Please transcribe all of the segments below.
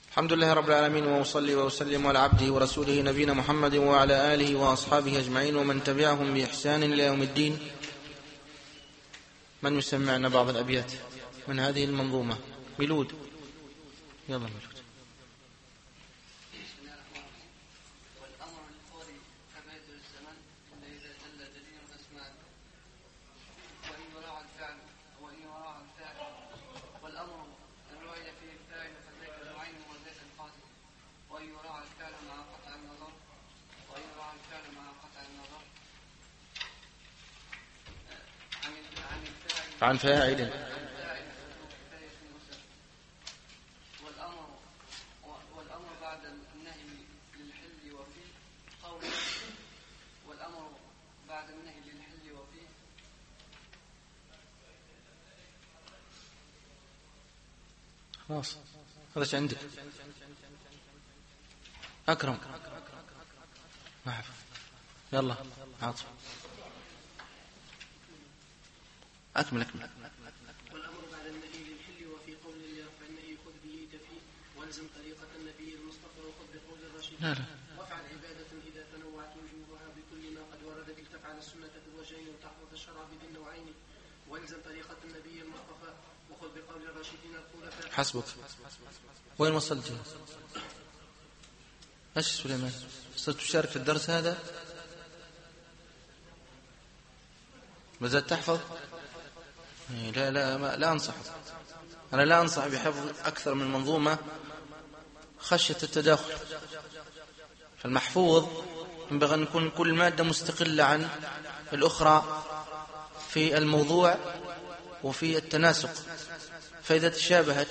الحمد لله رب العالمين، وأصلي وأسلم على عبده ورسوله نبينا محمد وعلى آله وأصحابه أجمعين ومن تبعهم بإحسان إلى يوم الدين. من يسمعنا بعض الأبيات من هذه المنظومة؟ ميلود، يلا ميلود. عن فاعل والأمر بعد النهي للحل وفيه قول والأمر بعد النهي للحل وفيه خلاص. هذا ايش عندك؟ أكرم ما حفظ، يلا عاطف أكمل. والأمر بعد النهي للحل وفي قول الله فالنهي خذ به تفي والزم طريقة النبي المصطفى وخذ بقول الرشيد وافعل عبادة إذا تنوعت وجوبها بكل ما قد ورد بك تفعل السنة بالوجهين وتحفظ الشرع بالنوعين والزم طريقة النبي المصطفى وخذ بقول الرشيدين الخلفاء. حسبك. وين وصلت؟ ايش سليمان؟ صرت تشارك في الدرس هذا؟ بدأت تحفظ؟ لا أنصح. أنا لا أنصح بحفظ أكثر من منظومة خشية التداخل. فالمحفوظ ينبغي أن يكون كل مادة مستقلة عن الأخرى في الموضوع وفي التناسق، فإذا تشابهت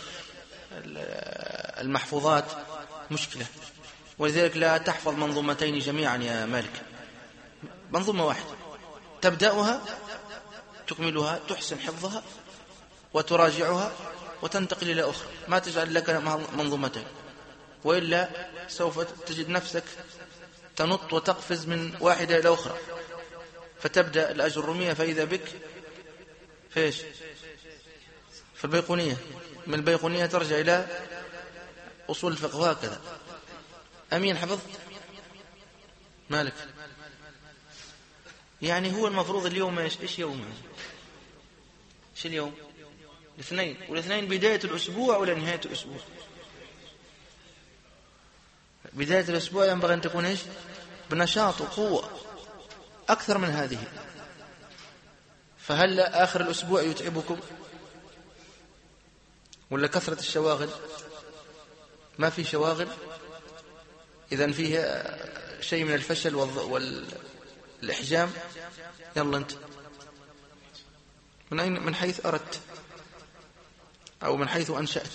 المحفوظات مشكلة. ولذلك لا تحفظ منظومتين جميعا يا مالك، منظومة واحدة تبدأها تكملها تحسن حفظها وتراجعها وتنتقل إلى أخرى، ما تجعل لك منظومتين، وإلا سوف تجد نفسك تنط وتقفز من واحدة إلى أخرى، فتبدأ الأجرمية فإذا بك فيش في البيقونية، من البيقونية ترجع إلى أصول الفقه وهكذا. أمين حفظت مالك؟ يعني هو المفروض اليوم إيش يوم؟ إيش اليوم؟ الاثنين، والاثنين بداية الأسبوع ولا نهاية الأسبوع؟ بداية الأسبوع ينبغي أن تكون إيش؟ بنشاط وقوة أكثر من هذه. فهل آخر الأسبوع يتعبكم ولا كثرة الشواغل؟ ما في شواغل، إذن فيه شيء من الفشل والإحجام. يلا أنت من حيث أردت أو من حيث أنشأت.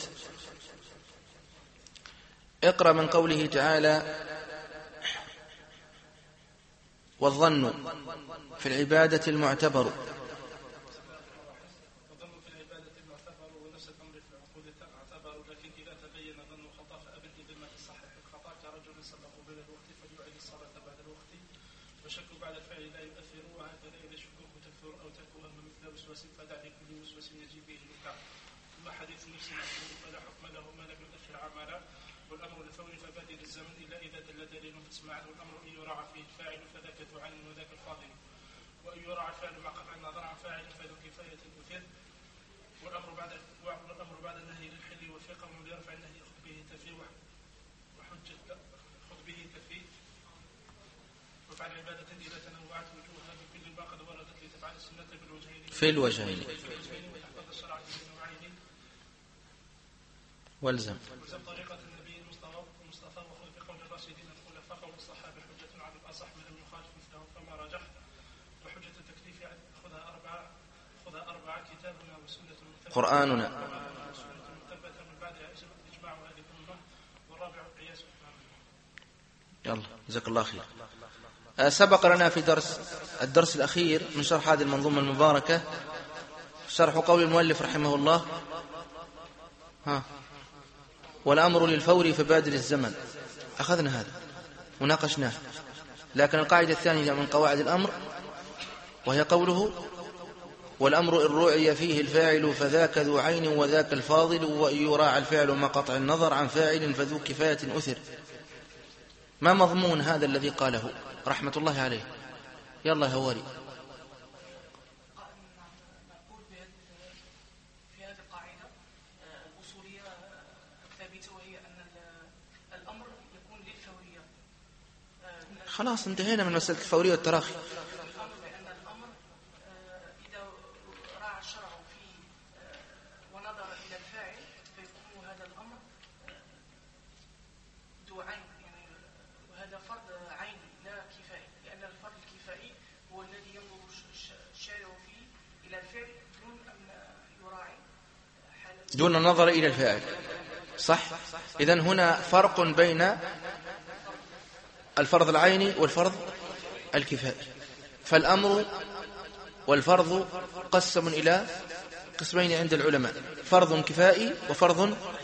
اقرأ من قوله تعالى والظن في العبادة المعتبر. في الوجهين والزم طريقة النبي المصطفى وخذ بقول الراشدين الخلفاء قول الصحابة حجة على الأصح من لم يخالف مثله فما رجح وحجة التكليف خذها أربعة كتابنا وسنة قرآننا مثبتة من بعدها إجماع هذه الأمة والرابع قياس. يلا جزاك الله خير. سبق لنا في الدرس الأخير من شرح هذه المنظومة المباركة شرح قول المؤلف رحمه الله والأمر للفور فبادر الزمن. أخذنا هذا وناقشناه، لكن القاعدة الثانية من قواعد الأمر وهي قوله والأمر إن رُعي فيه الفاعل فذاك ذو عين وذاك الفاضل، وإن يراعى الفعل مع قطع النظر عن فاعل فذو كفاية أثر. ما مضمون هذا الذي قاله رحمة الله عليه؟ يلا هواري. نقول في هذه القاعدة الأصولية الثابتة، وهي أن الأمر يكون للفورية. خلاص انتهينا من مسألة الفورية والتراخي. الأمر بأن الأمر إذا راعى الشرع فيه ونظر إلى الفاعل فيكون هذا الأمر ذو عين، يعني وهذا فرض عيني لا كفائي، لأن الفرض الكفائي هو الذي ينظر الشارع فيه إلى الفعل دون أن يراعي حالة دون النظر إلى الفاعل، صح؟ إذن هنا فرق بين الفرض العيني والفرض الكفائي. فالأمر والفرض قسم إلى قسمين عند العلماء: فرض كفائي وفرض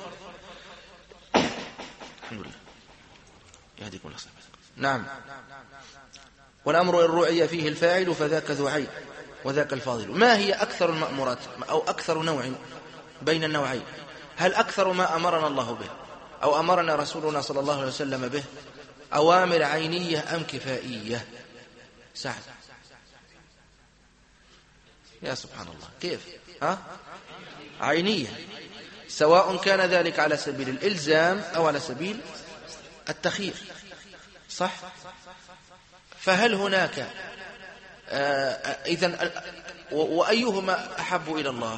الحمد لله يهديكم الله. نعم. والأمر إن رُعي فيه الفاعل فذاك ذو عين وذاك الفاضل. ما هي أكثر المأمورات أو أكثر نوع بين النوعين؟ هل أكثر ما أمرنا الله به أو أمرنا رسولنا صلى الله عليه وسلم به أوامر عينية أم كفائية؟ سعد يا سبحان الله، كيف؟ عينية، سواء كان ذلك على سبيل الإلزام أو على سبيل التخيير، صح؟ فهل هناك إذن وأيهما أحب إلى الله؟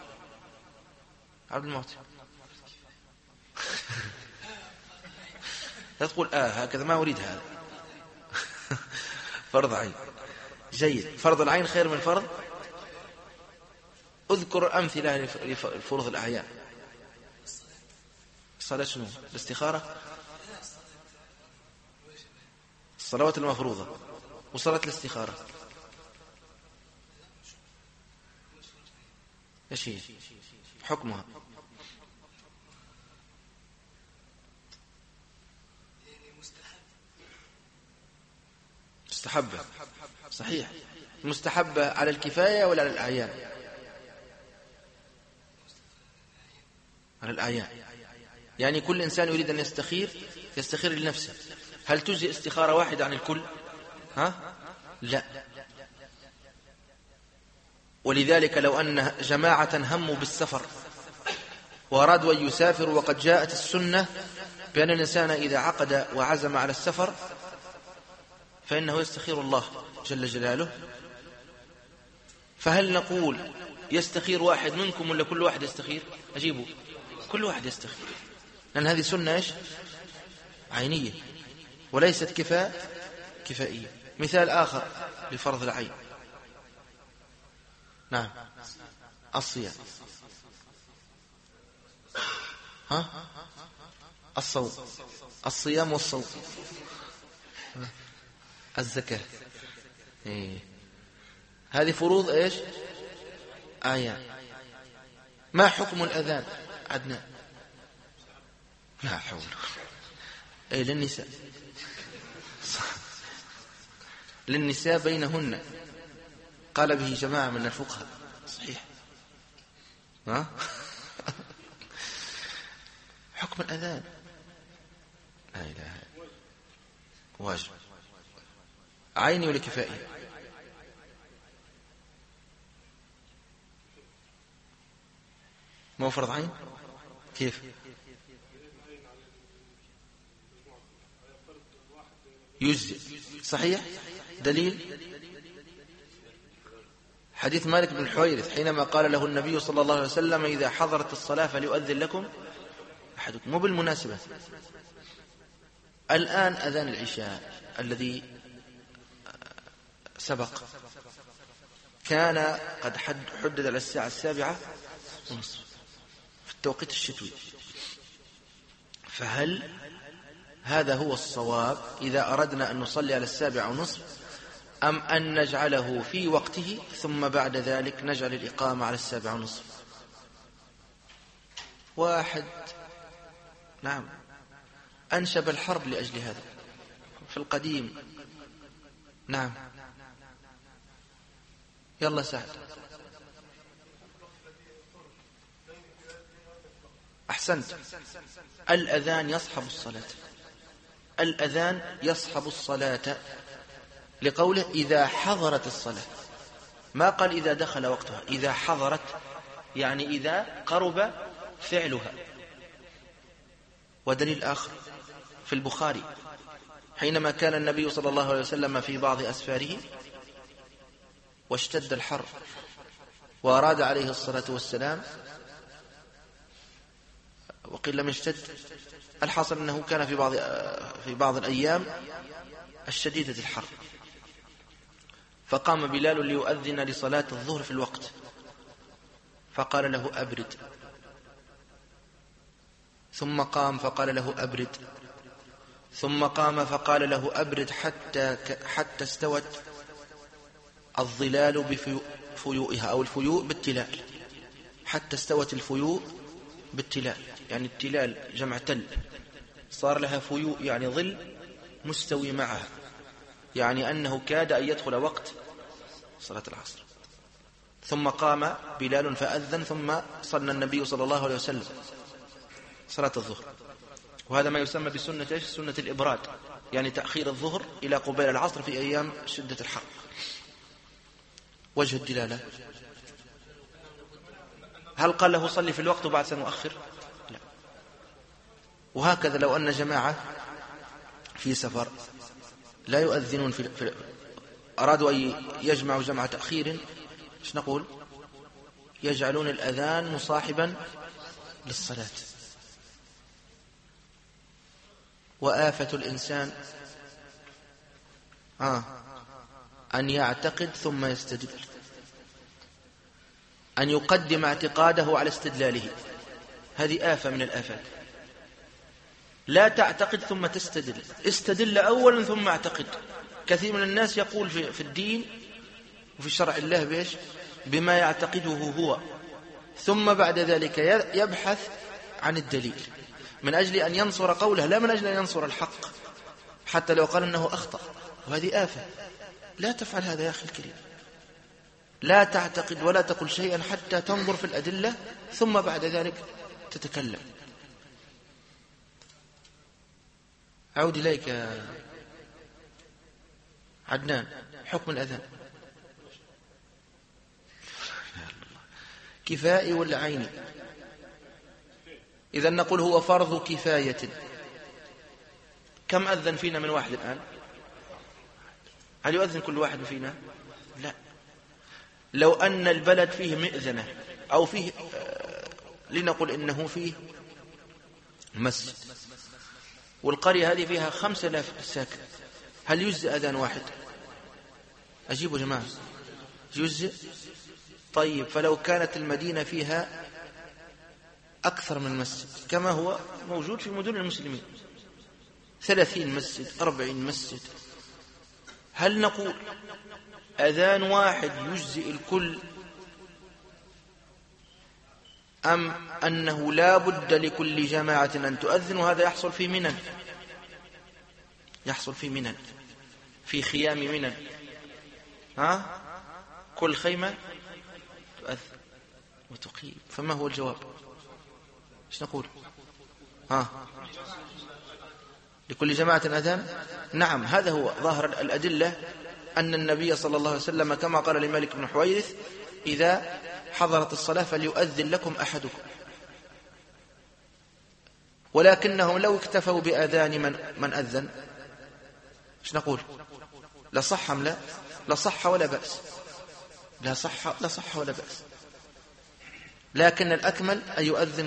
عبد الموت لا تقول هكذا، ما أريد هذا. فرض عين جيد. فرض العين خير من فرض. اذكر أمثلة لفروض الأعيان. الصلاة شنو؟ الاستخارة، الصلوات المفروضة وصلاة الاستخارة. ايش هي حكمها؟ مستحبة، صحيح. مستحبة على الكفاية ولا على الأعيان؟ على الأعيان. يعني كل إنسان يريد أن يستخير لنفسه. هل تجزي استخارة واحدة عن الكل؟ لا. ولذلك لو أن جماعة هموا بالسفر وأرادوا أن يسافروا، وقد جاءت السنة بأن الإنسان إذا عقد وعزم على السفر فإنه يستخير الله جل جلاله، فهل نقول يستخير واحد منكم ولا كل واحد يستخير؟ أجيبوا كل واحد يستخير، لأن هذه سنة إيش؟ عينية وليست كفائية. مثال آخر لفرض العين. نعم. الصيام، الصوم، الصيام والصوم، الزكاة. هذه فروض إيش؟ آيات. ما حكم الأذان عدنان؟ لا حول. للنساء، للنساء بينهن، قال به جماعة من الفقهاء، صحيح. حكم الأذان لا إله، واجب عيني ولا كفائي؟ مو فرض عين؟ كيف؟ يجزئ، صحيح. دليل حديث مالك بن الحويرث حينما قال له النبي صلى الله عليه وسلم: إذا حضرت الصلاة فليؤذن لكم أحدكم. مو بالمناسبة الآن أذان العشاء الذي سبق كان قد حدد على الساعة 7:30 في التوقيت الشتوي، فهل هذا هو الصواب إذا أردنا أن نصلي على 7:30، أم أن نجعله في وقته ثم بعد ذلك نجعل الإقامة على 7:30؟ واحد نعم أنشب الحرب لأجل هذا في القديم. نعم. يلا سعد. أحسنت، الأذان يصحب الصلاة، الأذان يصحب الصلاة، لقوله إذا حضرت الصلاة، ما قال إذا دخل وقتها، إذا حضرت يعني إذا قرب فعلها. ودليل آخر في البخاري حينما كان النبي صلى الله عليه وسلم في بعض أسفاره واشتد الحر وأراد عليه الصلاة والسلام، وقيل لم يشتد، الحاصل أنه كان في بعض الأيام الشديدة الحر، فقام بلال ليؤذن لصلاة الظهر في الوقت، فقال له أبرد، ثم قام فقال له أبرد، ثم قام فقال له أبرد حتى استوت الظلال بفيوئها، أو الفيوء بالتلال، حتى استوت الفيوء بالتلال، يعني التلال جمع تل، صار لها فيوء يعني ظل مستوي معها، يعني أنه كاد أن يدخل وقت صلاة العصر. ثم قام بلال فأذن، ثم صلى النبي صلى الله عليه وسلم صلاة الظهر. وهذا ما يسمى بسنة إيش؟ سنة الإبراد، يعني تأخير الظهر إلى قبيل العصر في أيام شدة الحر. وجه الدلالة، هل قال له صلي في الوقت وبعد سنؤخر؟ لا. وهكذا لو أن جماعة في سفر لا يؤذنون أرادوا أن يجمعوا جمع تأخير، ايش نقول؟ يجعلون الأذان مصاحبا للصلاة. وآفة الإنسان أن يعتقد ثم يستدل، أن يقدم اعتقاده على استدلاله، هذه آفة من الآفات. لا تعتقد ثم تستدل، استدل أولا ثم اعتقد. كثير من الناس يقول في الدين وفي شرع الله بإيش؟ بما يعتقده هو، ثم بعد ذلك يبحث عن الدليل من أجل أن ينصر قوله، لا من أجل أن ينصر الحق، حتى لو قال أنه أخطأ. وهذه آفة، لا تفعل هذا يا أخي الكريم. لا تعتقد ولا تقل شيئا حتى تنظر في الأدلة، ثم بعد ذلك تتكلم. أعود إليك يا عدنان، حكم الأذان كفائي ولا عيني؟ إذا نقول هو فرض كفاية. كم أذن فينا من واحد الآن؟ هل يؤذن كل واحد فينا؟ لا. لو أن البلد فيه مئذنة، أو فيه لنقل إنه فيه مسجد، والقرية هذه فيها 5000 ساكن، هل يجزئ أذان واحد؟ أجيبوا جماعة، يجزئ؟ طيب، فلو كانت المدينة فيها أكثر من مسجد كما هو موجود في مدن المسلمين، 30 مسجد 40 مسجد، هل نقول أذان واحد يجزئ الكل، أم أنه لا بد لكل جماعة أن تؤذن؟ وهذا يحصل في منن، يحصل في منن، في خيام منن، كل خيمة تؤذن وتقيم. فما هو الجواب؟ ايش نقول؟ لكل جماعة أذان؟ نعم، هذا هو ظاهر الأدلة، أن النبي صلى الله عليه وسلم كما قال لمالك بن حويرث: إذا حضرت الصلاة فليؤذن لكم أحدكم. ولكنهم لو اكتفوا بأذان من أذن، ايش نقول؟ لصح أم لا؟ لصح ولا بأس، لا صح ولا بأس، لكن الأكمل أن يؤذن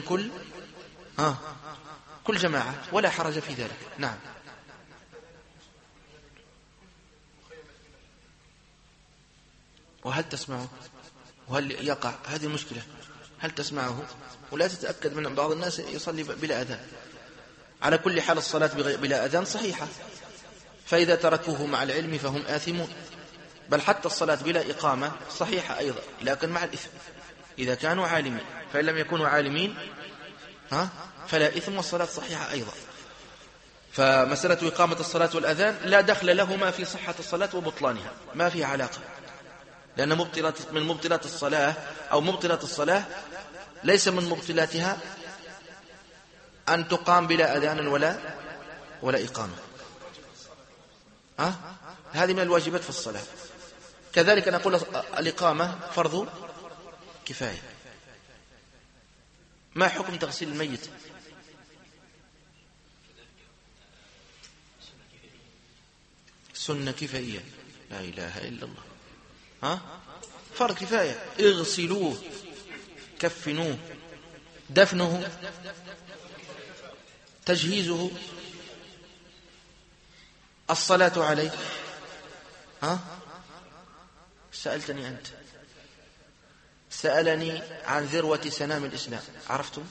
كل جماعة، ولا حرج في ذلك. نعم. وهل تسمعه؟ وهل يقع؟ هذه المشكلة، هل تسمعه؟ ولا تتأكد من بعض الناس يصلي بلا أذان. على كل حال الصلاة بلا أذان صحيحة، فإذا تركوه مع العلم فهم آثمون. بل حتى الصلاة بلا إقامة صحيحة أيضا، لكن مع الإثم إذا كانوا عالمين، فإن لم يكونوا عالمين فلا إثم، والصلاة صحيحة أيضا. فمسألة إقامة الصلاة والأذان لا دخل لهما في صحة الصلاة وبطلانها، ما فيها علاقة، لأن من مبطلات الصلاة، أو مبطلات الصلاة ليس من مبطلاتها أن تقام بلا أذان ولا إقامة. هذه من الواجبات في الصلاة. كذلك نقول الإقامة فرض كفاية. ما حكم تغسيل الميت؟ سنة كفائية. لا إله إلا الله. فرض كفاية. اغسلوه، كفنوه، دفنه، تجهيزه، الصلاة عليه. سألتني أنت، سألني عن ذروة سنام الإسلام. عرفتم؟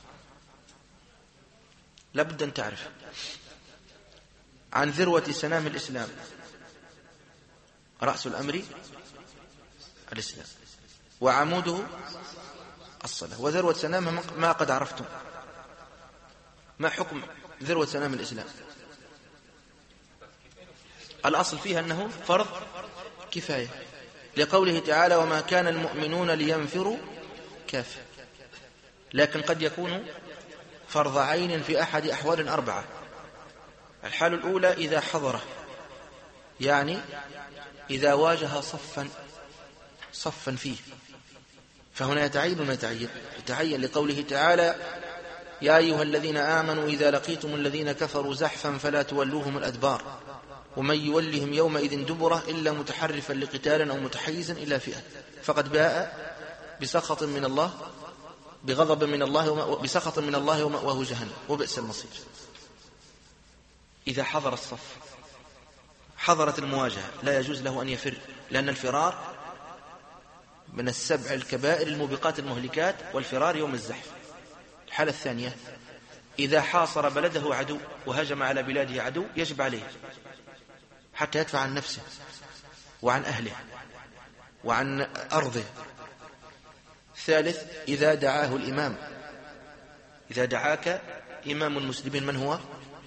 لابد أن تعرف عن ذروة سنام الإسلام. رأس الأمر الإسلام، وعموده الصلاة، وذروة سنام ما قد عرفتم. ما حكم ذروة سنام الإسلام؟ الأصل فيها أنه فرض كفاية، لقوله تعالى: وما كان المؤمنون لينفروا كافة. لكن قد يكون فرض عين في أحد أحوال 4. الحال الأولى إذا حضره، يعني إذا واجه صفا فيه، فهنا يتعين لقوله تعالى: يا أيها الذين آمنوا إذا لقيتم الذين كفروا زحفا فلا تولوهم الأدبار ومن يولهم يومئذ دبره إلا متحرفا لقتال أو متحيزا إلى فئة فقد باء بسخط من الله، بغضب من الله، بسخط من الله ومأواه جهنم وبئس المصير. إذا حضر الصف، حضرت المواجهة، لا يجوز له أن يفر، لأن الفرار من السبع الكبائر الموبقات المهلكات، والفرار يوم الزحف. الحالة الثانية إذا حاصر بلده عدو وهجم على بلاده عدو، يجب عليه حتى يدفع عن نفسه وعن أهله وعن أرضه. ثالث إذا دعاه الإمام، إذا دعاك إمام المسلمين، من هو؟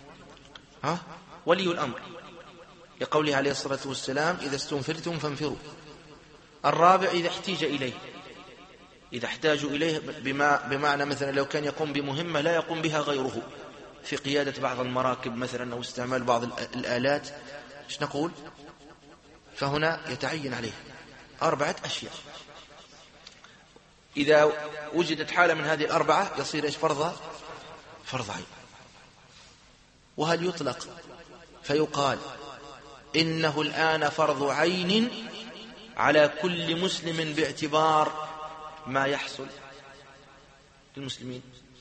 ولي الأمر، لقوله عليه الصلاة والسلام: إذا استنفرتم فانفروا. الرابع إذا احتيج إليه، إذا احتاجوا إليه بمعنى مثلا لو كان يقوم بمهمة لا يقوم بها غيره، في قيادة بعض المراكب مثلا أو استعمال بعض الآلات، ايش نقول؟ فهنا يتعين عليه 4 أشياء. إذا وجدت حالة من هذه 4 يصير إيش؟ فرض عين. وهل يطلق فيقال إنه الآن فرض عين على كل مسلم باعتبار ما يحصل للمسلمين؟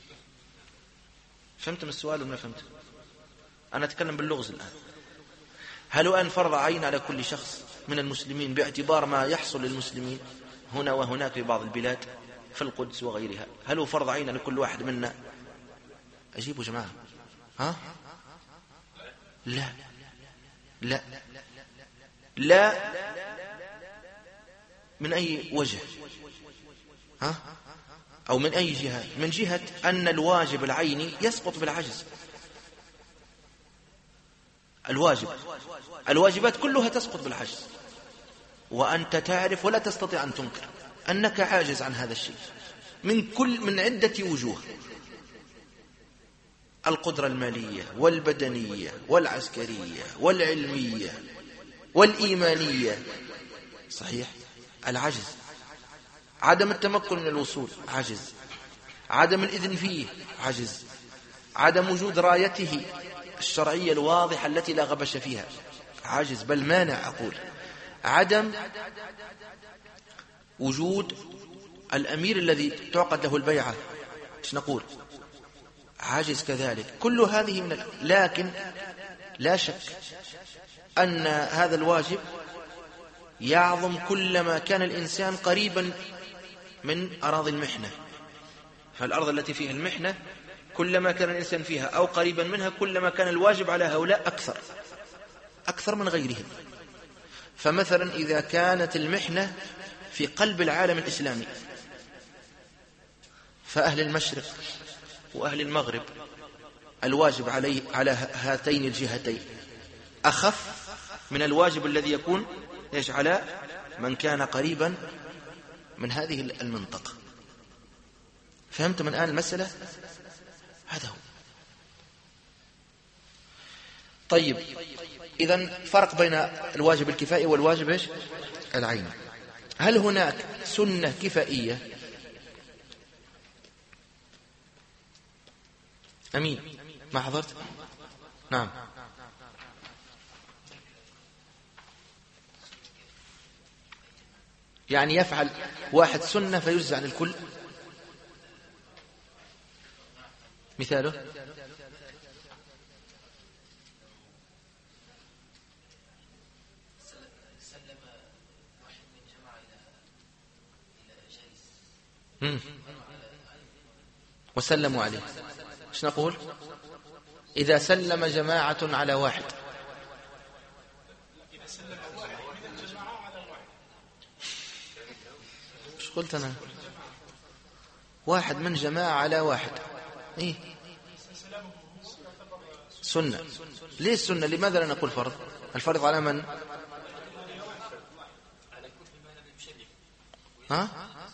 فهمتم السؤال ولا فهمتم؟ أنا أتكلم باللغز الآن. هل هو أن فرض عين على كل شخص من المسلمين باعتبار ما يحصل للمسلمين هنا وهناك في بعض البلاد في القدس وغيرها؟ هل هو فرض عين على كل واحد منا؟ أجيبوا جماعة. لا لا لا، من أي وجه؟ أو من أي جهة؟ من جهة أن الواجب العيني يسقط بالعجز. الواجبات كلها تسقط بالعجز، وأنت تعرف ولا تستطيع أن تنكر أنك عاجز عن هذا الشيء من عدة وجوه: القدرة المالية والبدنية والعسكرية والعلمية والإيمانية. صحيح، العجز، عدم التمكن من الوصول عجز، عدم الإذن فيه عجز، عدم وجود رايته الشرعية الواضحة التي لا غبش فيها عجز، بل مانع. أقول عدم وجود الأمير الذي تعقد له البيعة، ايش نقول؟ عاجز كذلك. كل هذه لكن لا شك أن هذا الواجب يعظم كلما كان الإنسان قريبا من أراضي المحنة. فالأرض التي فيها المحنة كلما كان الإنسان فيها أو قريبا منها كلما كان الواجب على هؤلاء أكثر من غيرهم. فمثلا إذا كانت المحنة في قلب العالم الإسلامي، فأهل المشرق وأهل المغرب الواجب على هاتين الجهتين أخف من الواجب الذي يكون على من كان قريبا من هذه المنطقة. فهمت من الآن المسألة؟ هذا هو. طيب، إذن فرق بين الواجب الكفائي والواجب إيش؟ العيني. هل هناك سنة كفائية؟ أمين ما حضرت؟ نعم. يعني يفعل واحد سنة فيجزع عن الكل. مثاله؟ وسلموا عليه. ايش نقول إذا سلم جماعة على واحد؟ ايش قلت أنا؟ واحد من جماعة على واحد. إيه؟ سنة. ليه السنة؟ لماذا لا نقول فرض؟ الفرض على من؟ ها؟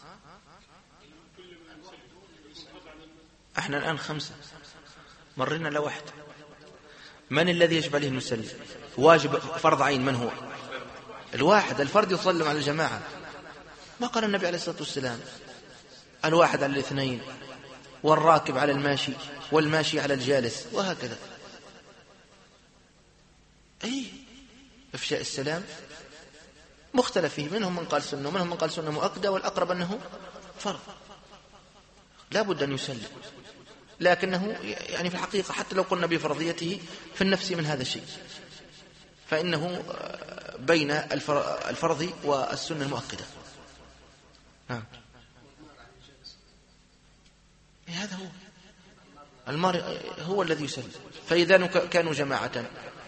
احنا الآن 5 مرينا لواحد. من الذي يجب عليه نسلم؟ واجب فرض عين من هو؟ الواحد. الفرد يسلم على الجماعة. ما قال النبي عليه الصلاة والسلام الواحد على الاثنين، والراكب على الماشي، والماشي على الجالس، وهكذا. أي إفشاء السلام مختلف فيه، منهم من قال سنة ومنهم من قال سنة مؤكدة، والأقرب أنه فرض لا بد أن يسلم، لكنه يعني في الحقيقة حتى لو قلنا بفرضيته في النفس من هذا الشيء، فإنه بين الفرض والسنة المؤكدة. هذا هو المار هو الذي يسلم. فإذا كانوا جماعة،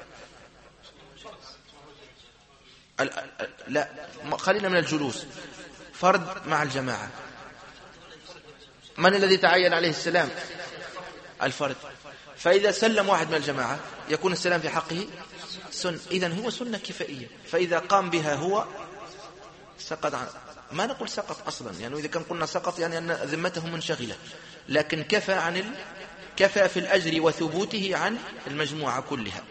لا خلينا من الجلوس، فرد مع الجماعة، من الذي تعين عليه السلام؟ الفرد. فإذا سلم واحد من الجماعة يكون السلام في حقه سنة، إذن هو سنة كفائية. فإذا قام بها هو سقط عنه. ما نقول سقط أصلا، يعني إذا كان قلنا سقط يعني أن ذمته منشغلة، لكن كفى في الأجر وثبوته عن المجموعة كلها.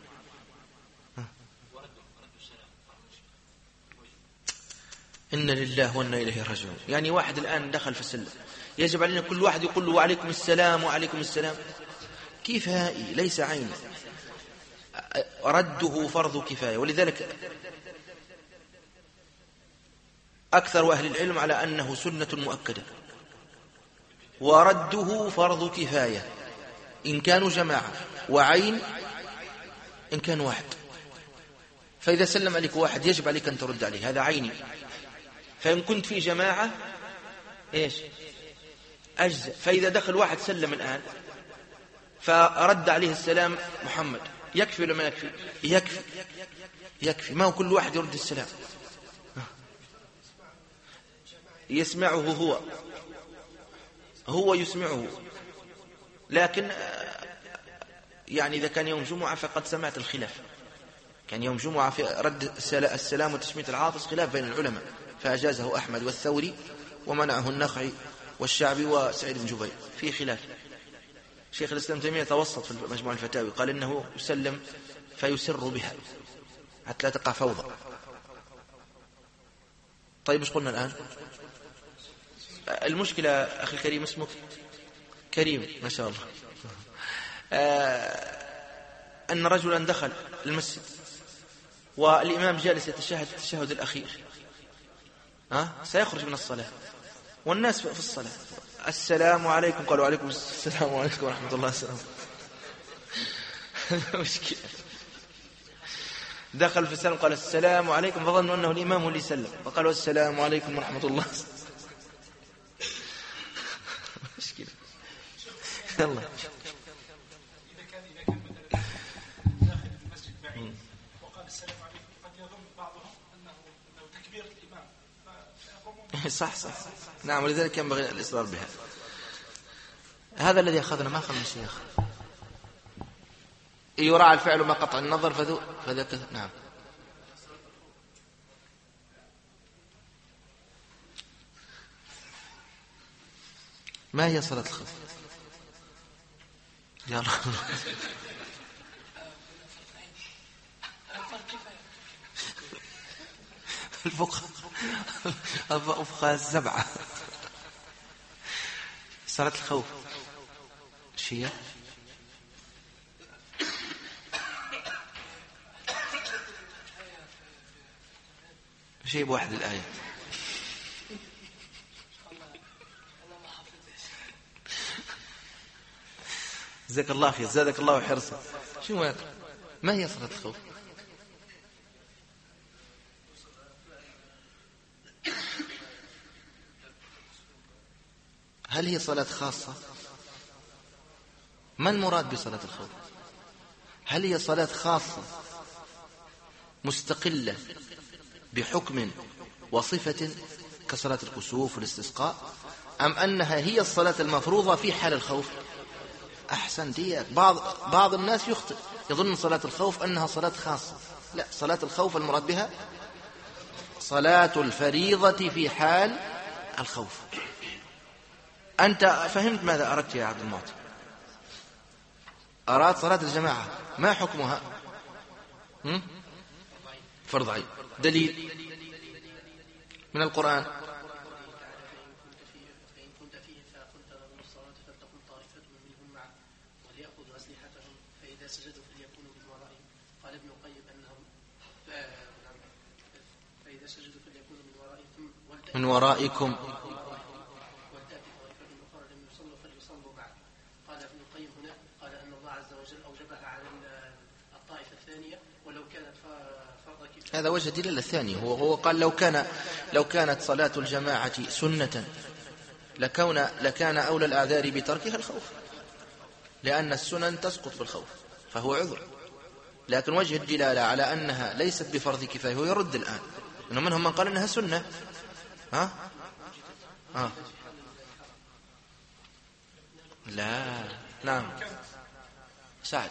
إن لله وإنا إليه راجعون. يعني واحد الآن دخل في السلم، يجب علينا كل واحد يقول له وعليكم السلام وعليكم السلام. كفائي ليس عين، رده فرض كفاية. ولذلك أكثر أهل العلم على أنه سنة مؤكدة، ورده فرض كفاية إن كانوا جماعة، وعين إن كان واحد. فإذا سلم عليك واحد يجب عليك أن ترد عليه، هذا عيني. فإن كنت في جماعة إيش أجزأ. فإذا دخل واحد سلم الآن فرد عليه السلام محمد، يكفي ولا ما يكفي؟ يكفي. ما هو كل واحد يرد السلام، يسمعه هو يسمعه. لكن يعني إذا كان يوم جمعة فقد سمعت الخلاف. كان يوم جمعة في رد السلام وتشميت العاطس خلاف بين العلماء، فأجازه أحمد والثوري، ومنعه النخعي والشعبي وسعيد بن جبير، في خلاف. شيخ الإسلام تيمية توسط في مجموع الفتاوي، قال إنه يسلم فيسر بها حتى لا تقع فوضى. طيب ايش قلنا الآن؟ المشكلة أخي الكريم اسمك كريم ما شاء الله، أن رجلا دخل المسجد والإمام جالس يتشهد التشهد الأخير، سيخرج من الصلاة والناس في الصلاة. السلام عليكم، قالوا عليكم السلام وعليكم ورحمة الله السلام. مشكلة. دخل في السلام قال السلام عليكم، فظنوا أنه الإمام هو اللي يسلم، فقالوا السلام عليكم ورحمة الله. مشكلة. يلا. إذا كان مثلا داخل المسجد بعيد وقال السلام عليكم، قد يظن بعضهم أنه تكبير الإمام فيقومون. صح. نعم، ولذلك ينبغي الإصرار بها. هذا الذي أخذنا، ما أخذنا الشيخ. يراعى الفعل ما قطع النظر فذاك. نعم. ما هي صلاة الخوف؟ يلا. الفقهاء السبعة. صلاة الخوف شيء شيء بواحد الآية. جزاك الله خير، زادك الله حرصا. شو هذا؟ ما هي صلاة الخوف؟ هل هي صلاة خاصة؟ ما المراد بصلاة الخوف؟ هل هي صلاة خاصة مستقلة بحكم وصفة كصلاة الكسوف والاستسقاء، أم أنها هي الصلاة المفروضة في حال الخوف؟ أحسن ديك. بعض الناس يخطئ، يظن صلاة الخوف أنها صلاة خاصة. لا، صلاة الخوف المراد بها صلاة الفريضة في حال الخوف. أنت فهمت ماذا أردت يا عبد المعطي؟ أراد صلاة الجماعة، ما حكمها؟ فرض عين. دليل من القرآن. فإن كنت فيه فقلت لهم الصلاة فلتقم طائفة منهم معك وليأخذوا أسلحتهم فإذا سجدوا فليكونوا من ورائهم. قال ابن القيم أنهم فإذا سجدوا فليكونوا من ورائهم من ورائكم ولتأتي طائفة أخرى لم يصلوا فليصلوا معك. قال ابن القيم هنا قال أن الله عز وجل أوجبها على الطائفة الثانية ولو كانت فرض كفاية. هذا وجه دليل الثاني. هو قال لو كانت صلاة الجماعة سنة لكان أولى الأعذار بتركها الخوف، لأن السنن تسقط بالخوف فهو عذر. لكن وجه الدلالة على أنها ليست بفرض كفاية هو يرد الآن، إنه منهم من قال أنها سنة. لا، نعم سعد.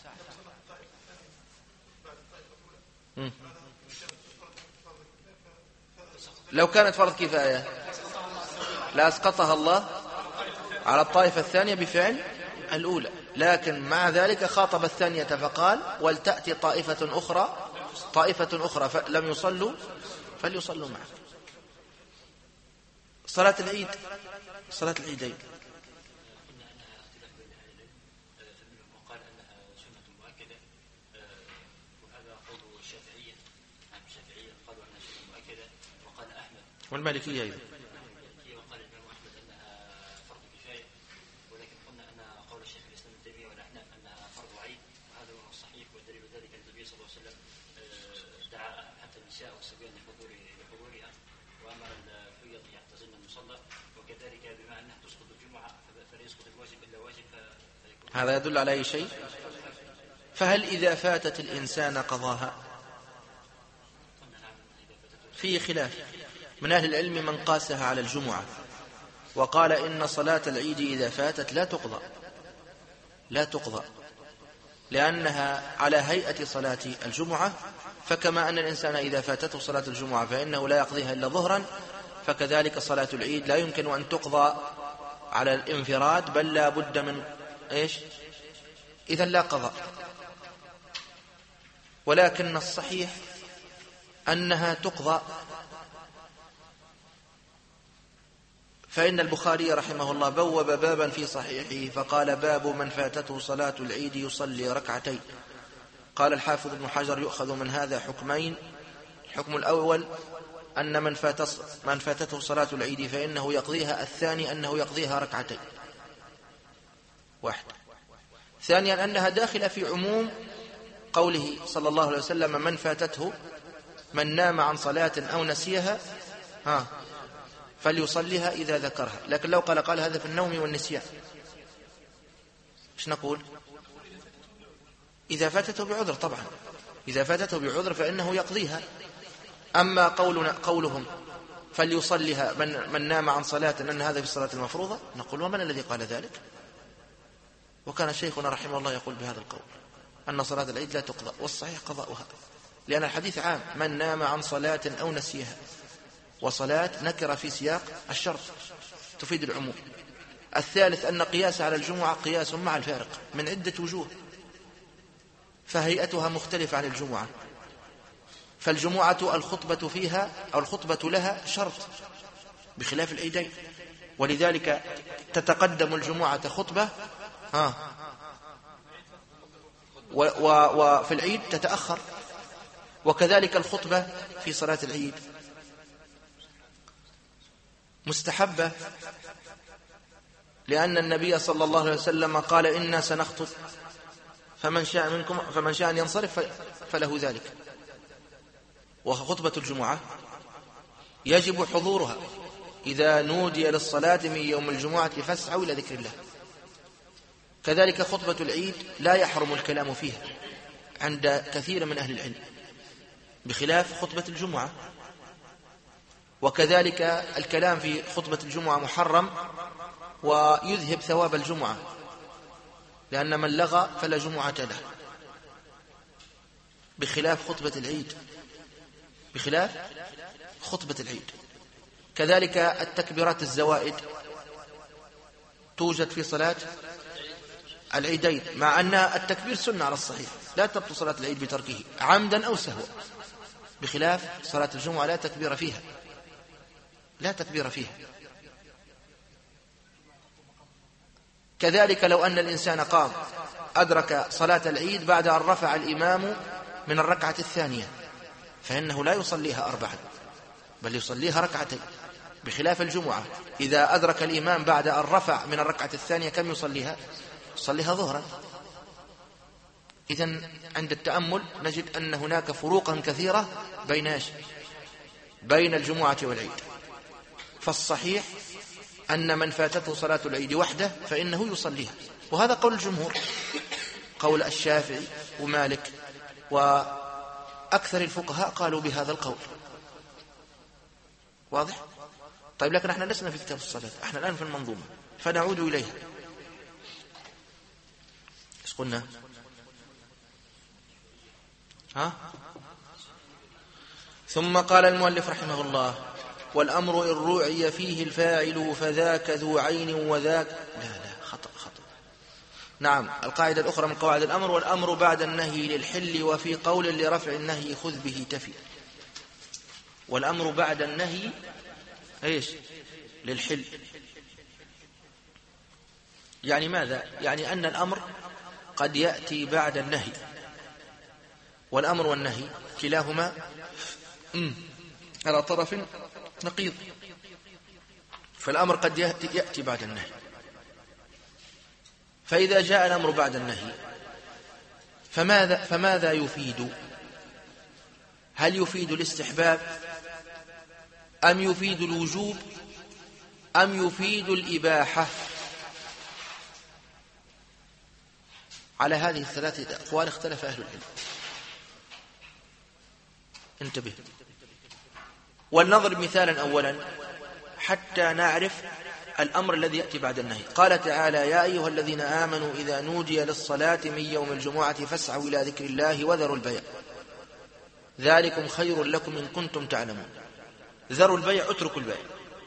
لو كانت فرض كفاية لأسقطها الله على الطائفة الثانية بفعل الأولى، لكن مع ذلك خاطب الثانية فقال ولتأتي طائفة أخرى لم يصلوا فليصلوا معك. صلاة العيد، صلاة العيدين، والمالكية أيضا. وقال الإمام أحمد أنها فرض كفاية، ولكن قلنا أن قول الشيخ الإسلام ابن تيمية والأحناف أنها فرض عين، وهذا هو الصحيح. والدليل ذلك أن النبي صلى الله عليه وسلم دعا حتى النساء والصبيان لحضورها، وأمر الحيض يعتزلن المصلى. وكذلك بما أنها تسقط الجمعة فلا يسقط الواجب إلا واجب هذا يدل على أي شيء؟ فهل إذا فاتت الإنسان قضاها؟ فيه خلاف من أهل العلم من قاسها على الجمعة وقال إن صلاة العيد إذا فاتت لا تقضى لأنها على هيئة صلاة الجمعة، فكما أن الإنسان إذا فاتته صلاة الجمعة فإنه لا يقضيها إلا ظهرا، فكذلك صلاة العيد لا يمكن أن تقضى على الانفراد، بل لا بد من إذن لا قضاء. ولكن الصحيح أنها تقضى، فإن البخاري رحمه الله بوب بابا في صحيحه فقال باب من فاتته صلاة العيد يصلي ركعتين. قال الحافظ ابن حجر يؤخذ من هذا حكمين. الحكم الأول أن من فاتته صلاة العيد فإنه يقضيها، الثاني أنه يقضيها ركعتين واحدة. ثانيا أنها داخلة في عموم قوله صلى الله عليه وسلم من فاتته من نام عن صلاة أو نسيها فليصليها إذا ذكرها. لكن لو قال هذا في النوم والنسيان إيش نقول؟ إذا فاتته بعذر، طبعا إذا فاتته بعذر فإنه يقضيها. أما قولهم فليصليها من نام عن صلاة أن هذا في الصلاة المفروضة، نقول ومن الذي قال ذلك؟ وكان شيخنا رحمه الله يقول بهذا القول أن صلاة العيد لا تقضى، والصحيح قضاؤها، لأن الحديث عام من نام عن صلاة أو نسيها، وصلاة نكرة في سياق الشرط تفيد العموم. الثالث أن قياس على الجمعة قياس مع الفارق من عدة وجوه، فهيئتها مختلفة عن الجمعة، فالجمعة الخطبة فيها أو الخطبة لها شرط بخلاف العيدين، ولذلك تتقدم الجمعة خطبة وفي العيد تتأخر، وكذلك الخطبة في صلاة العيد مستحبة، لأن النبي صلى الله عليه وسلم قال إنا سنخطب فمن شاء أن ينصرف فله ذلك. وخطبة الجمعة يجب حضورها إذا نودي للصلاة من يوم الجمعة فاسعوا إلى ذكر الله. كذلك خطبة العيد لا يحرم الكلام فيها عند كثير من أهل العلم بخلاف خطبة الجمعة. وكذلك الكلام في خطبة الجمعة محرم ويذهب ثواب الجمعة، لأن من لغى فلا جمعة له، بخلاف خطبة العيد، بخلاف خطبة العيد. كذلك التكبيرات الزوائد توجد في صلاة العيدين، مع أن التكبير سنة على الصحيح، لا تبطل صلاة العيد بتركه عمدا أو سهوا، بخلاف صلاة الجمعة لا تكبير فيها، لا تكبير فيها. كذلك لو أن الإنسان قام أدرك صلاة العيد بعد أن رفع الإمام من الركعة الثانية، فإنه لا يصليها أربعا بل يصليها ركعتين، بخلاف الجمعة إذا أدرك الإمام بعد أن رفع من الركعة الثانية كم يصليها؟ يصليها ظهرا. إذن عند التأمل نجد أن هناك فروقا كثيرة بين الجمعة والعيد. فالصحيح أن من فاتته صلاة العيد وحده فإنه يصليها، وهذا قول الجمهور، قول الشافعي ومالك وأكثر الفقهاء قالوا بهذا القول. واضح؟ طيب، لكن احنا لسنا في كتاب الصلاة، احنا الآن في المنظومة، فنعود إليها. ايش قلنا؟ ثم قال المؤلف رحمه الله: والأمر إن رعي فيه الفاعل فذاك ذو عين وذاك لا خطأ. نعم، القاعدة الأخرى من قواعد الأمر: والأمر بعد النهي للحل، وفي قول لرفع النهي خذ به تفي. والأمر بعد النهي ايش؟ للحل. يعني ماذا؟ يعني أن الأمر قد يأتي بعد النهي، والأمر والنهي كلاهما على طرف نقيض، فالأمر قد يأتي بعد النهي. فإذا جاء الأمر بعد النهي فماذا يفيد؟ هل يفيد الاستحباب أم يفيد الوجوب أم يفيد الإباحة؟ على هذه الثلاثة أقوال اختلف أهل العلم. انتبه، ولنضرب مثالا أولا حتى نعرف الأمر الذي يأتي بعد النهي. قال تعالى: يا أيها الذين آمنوا إذا نودي للصلاة من يوم الجمعة فاسعوا إلى ذكر الله وذروا البيع ذلكم خير لكم إن كنتم تعلمون. ذروا البيع، اتركوا البيع.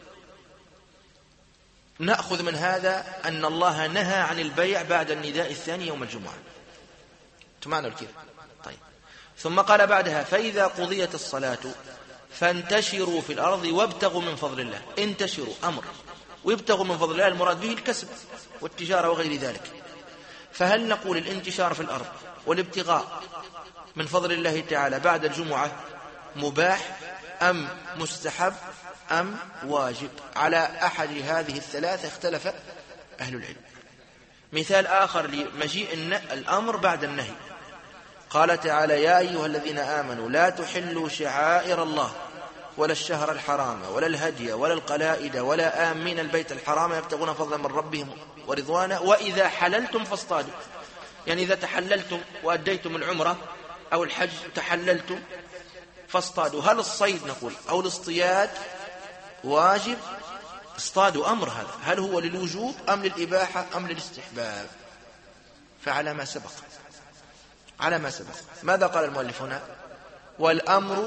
نأخذ من هذا أن الله نهى عن البيع بعد النداء الثاني يوم الجمعة. تمعنا الكيف؟ طيب، ثم قال بعدها: فإذا قضيت الصلاة فانتشروا في الأرض وابتغوا من فضل الله. انتشروا أمر، وابتغوا من فضل الله المراد به الكسب والتجارة وغير ذلك. فهل نقول الانتشار في الأرض والابتغاء من فضل الله تعالى بعد الجمعة مباح أم مستحب أم واجب؟ على أحد هذه الثلاثة اختلف أهل العلم. مثال آخر لمجيء الأمر بعد النهي: قال تعالى: يا أيها الذين آمنوا لا تحلوا شعائر الله ولا الشهر الحرام ولا الهدي ولا القلائد ولا آمين البيت الحرام يبتغون فضلا من ربهم ورضوانا وإذا حللتم فاصطادوا. يعني إذا تحللتم وأديتم العمرة أو الحج تحللتم فاصطادوا. هل الصيد نقول أو الاصطياد واجب؟ اصطادوا أمر، هذا هل هو للوجوب أم للإباحة أم للاستحباب؟ فعلى ما سبق، على ما سبق. ماذا قال المؤلف هنا؟ والأمر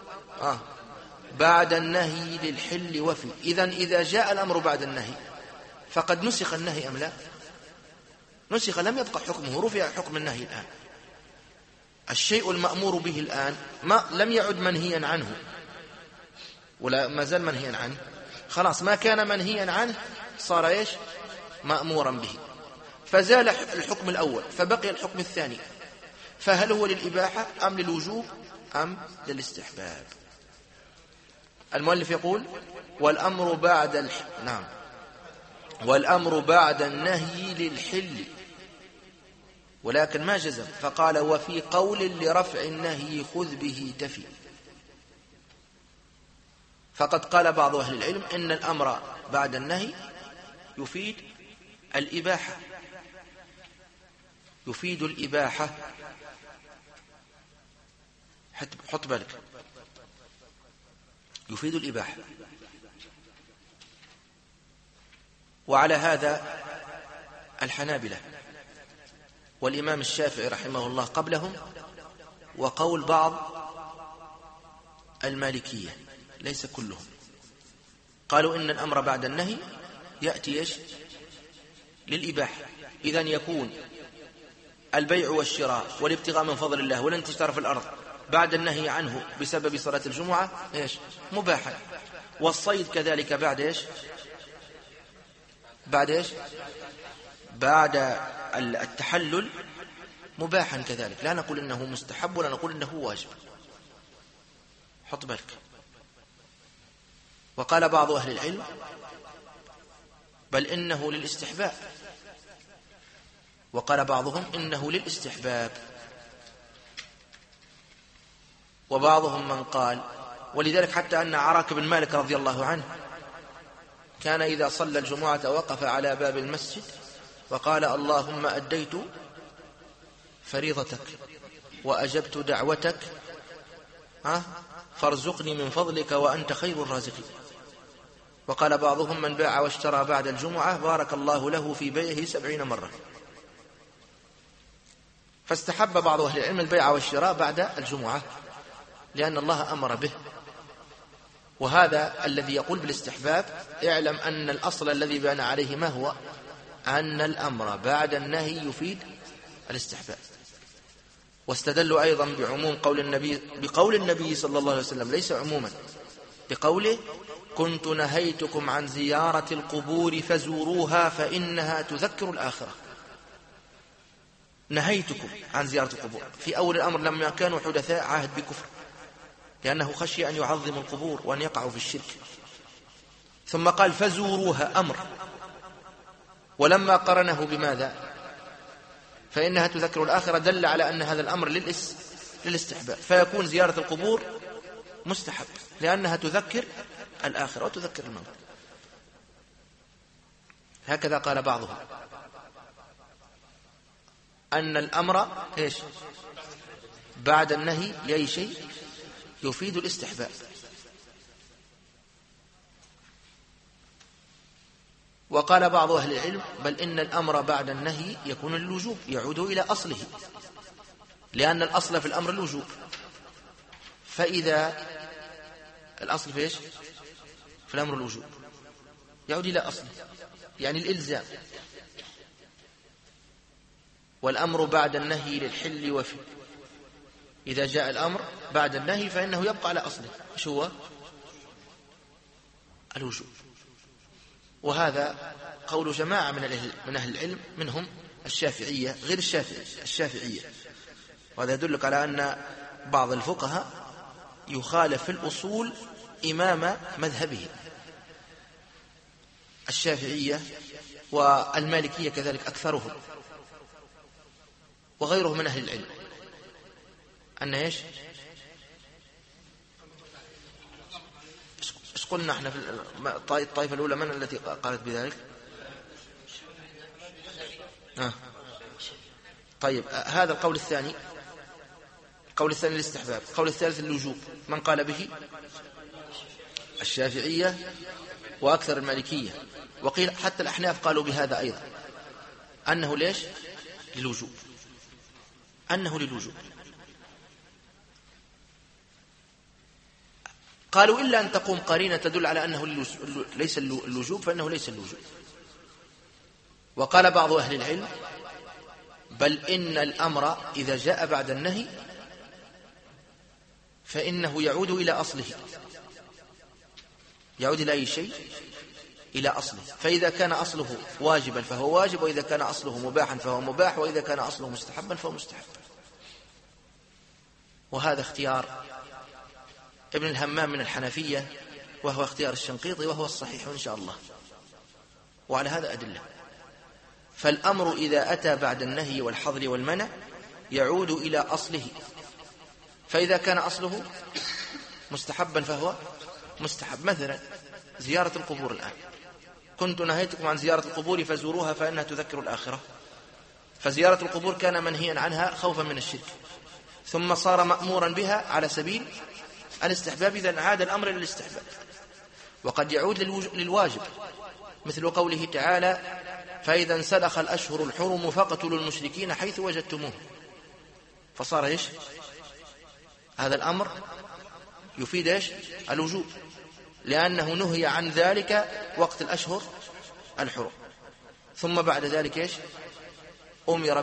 بعد النهي للحل وفي. إذا جاء الأمر بعد النهي فقد نسخ النهي أم لا؟ نسخ، لم يبقى حكمه، رفع حكم النهي الآن. الشيء المأمور به الآن لم يعد منهيا عنه ولا ما زال منهيا عنه، خلاص ما كان منهيا عنه صار إيش؟ مأمورا به، فزال الحكم الأول فبقي الحكم الثاني، فهل هو للإباحة أم للوجوب أم للاستحباب؟ المؤلف يقول والأمر بعد نعم، والأمر بعد النهي للحل، ولكن ما جزم، فقال وفي قول لرفع النهي خذ به تفي. فقد قال بعض أهل العلم إن الأمر بعد النهي يفيد الإباحة، يفيد الإباحة، حط بالك، يفيد الإباحة. وعلى هذا الحنابلة والإمام الشافعي رحمه الله قبلهم، وقول بعض المالكية ليس كلهم، قالوا إن الأمر بعد النهي يأتي إيش؟ للإباحة. إذن يكون البيع والشراء والابتغاء من فضل الله والانتشار في الأرض بعد النهي عنه بسبب صلاة الجمعة إيش؟ مباحا. والصيد كذلك بعد إيش؟ بعد إيش؟ بعد التحلل مباحا كذلك، لا نقول إنه مستحب ولا نقول إنه واجب، حط بالك. وقال بعض أهل العلم بل إنه للاستحباب، وقال بعضهم إنه للاستحباب، وبعضهم من قال، ولذلك حتى أن عراك بن مالك رضي الله عنه كان إذا صلى الجمعة وقف على باب المسجد وقال اللهم أديت فريضتك وأجبت دعوتك فارزقني من فضلك وأنت خير الرازقين. وقال بعضهم من باع واشترى بعد الجمعة بارك الله له في بيعه 70 مرة. فاستحب بعض أهل العلم البيع والشراء بعد الجمعة لأن الله أمر به، وهذا الذي يقول بالاستحباب اعلم أن الأصل الذي بان عليه ما هو؟ أن الأمر بعد النهي يفيد الاستحباب. واستدلوا أيضا بعموم بقول النبي صلى الله عليه وسلم، ليس عموما، بقوله كنت نهيتكم عن زيارة القبور فزوروها فإنها تذكر الآخرة. نهيتكم عن زيارة القبور في أول الأمر لما كانوا حدثاء عهد بكفر، لأنه خشي أن يعظموا القبور وأن يقعوا في الشرك، ثم قال فزوروها أمر، ولما قرنه بماذا؟ فإنها تذكر الآخرة، دل على أن هذا الأمر للاستحباب، فيكون زيارة القبور مستحب لأنها تذكر الآخرة وتذكر الموت. هكذا قال بعضهم أن الأمر إيش؟ بعد النهي لأي شيء يفيد الاستحباب. وقال بعض أهل العلم بل إن الأمر بعد النهي يكون الوجوب، يعود إلى أصله، لأن الأصل في الأمر الوجوب، فإذا الأصل في إيش؟ في الأمر الوجوب يعود إلى أصله، يعني الإلزام. والأمر بعد النهي للحل وفي، إذا جاء الأمر بعد النهي فإنه يبقى على أصله، شو هو؟ الوجوب. وهذا قول جماعة من أهل العلم، منهم الشافعية غير الشافعية. وهذا يدلك على أن بعض الفقهاء يخالف في الأصول إمام مذهبه. الشافعية والمالكية كذلك أكثرهم، وغيرهم من أهل العلم، أن إيش؟ إيش قلنا إحنا في الطائفة الأولى؟ من التي قالت بذلك؟ طيب، هذا القول الثاني. القول الثاني الاستحباب. القول الثالث الوجوب. من قال به؟ الشافعية وأكثر المالكية، وقيل حتى الأحناف قالوا بهذا أيضا، أنه ليش؟ للوجوب، أنه للوجوب. قالوا إلا أن تقوم قرينة تدل على أنه ليس الوجوب، فإنه ليس الوجوب. وقال بعض أهل العلم بل إن الأمر إذا جاء بعد النهي فإنه يعود إلى أصله، يعود إلى أي شيء؟ إلى أصله. فإذا كان أصله واجبا فهو واجب، وإذا كان أصله مباحا فهو مباح، وإذا كان أصله مستحبا فهو مستحب. وهذا اختيار ابن الهمام من الحنفية، وهو اختيار الشنقيطي، وهو الصحيح إن شاء الله. وعلى هذا أدلة. فالأمر إذا أتى بعد النهي والحظر والمنع يعود إلى أصله، فإذا كان أصله مستحبا فهو مستحب. مثلا زيارة القبور الآن، كنت نهيتكم عن زيارة القبور فزوروها فإنها تذكر الآخرة، فزيارة القبور كان منهيا عنها خوفا من الشرك، ثم صار مأمورا بها على سبيل الاستحباب، إذن عاد الأمر للاستحباب. وقد يعود للواجب، مثل قوله تعالى: فإذا انسلخ الأشهر الحرم فاقتلوا المشركين حيث وجدتموه. فصار إيش؟ هذا الأمر يفيد إيش؟ الوجوب، لأنه نهي عن ذلك وقت الأشهر الحرم. ثم بعد ذلك إيش؟ أمر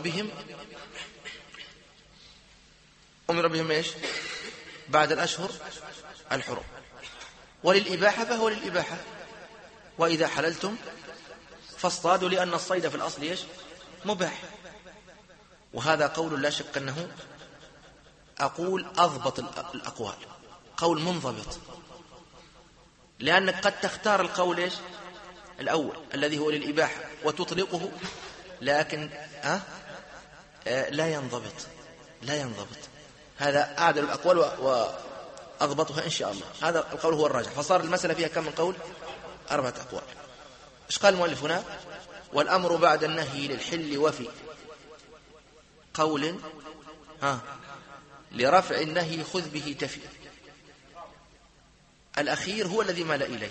بهم إيش؟ بعد الأشهر الحرم. وللإباحة فهو للإباحة، وإذا حللتم فاصطادوا، لأن الصيد في الأصل إيش؟ مباح. وهذا قول لا شك أنه أقول أضبط الأقوال، قول منضبط، لأنك قد تختار القول إيش؟ الأول الذي هو للإباحة وتطلقه، لكن لا ينضبط. هذا أعدل الأقوال وأضبطها إن شاء الله. هذا القول هو الراجح. فصار المسألة فيها كم من قول؟ 4 أقوال. إيش قال المؤلف هنا؟ والأمر بعد النهي للحل وفي قول لرفع النهي خذ به تفي. الأخير هو الذي مال إليه،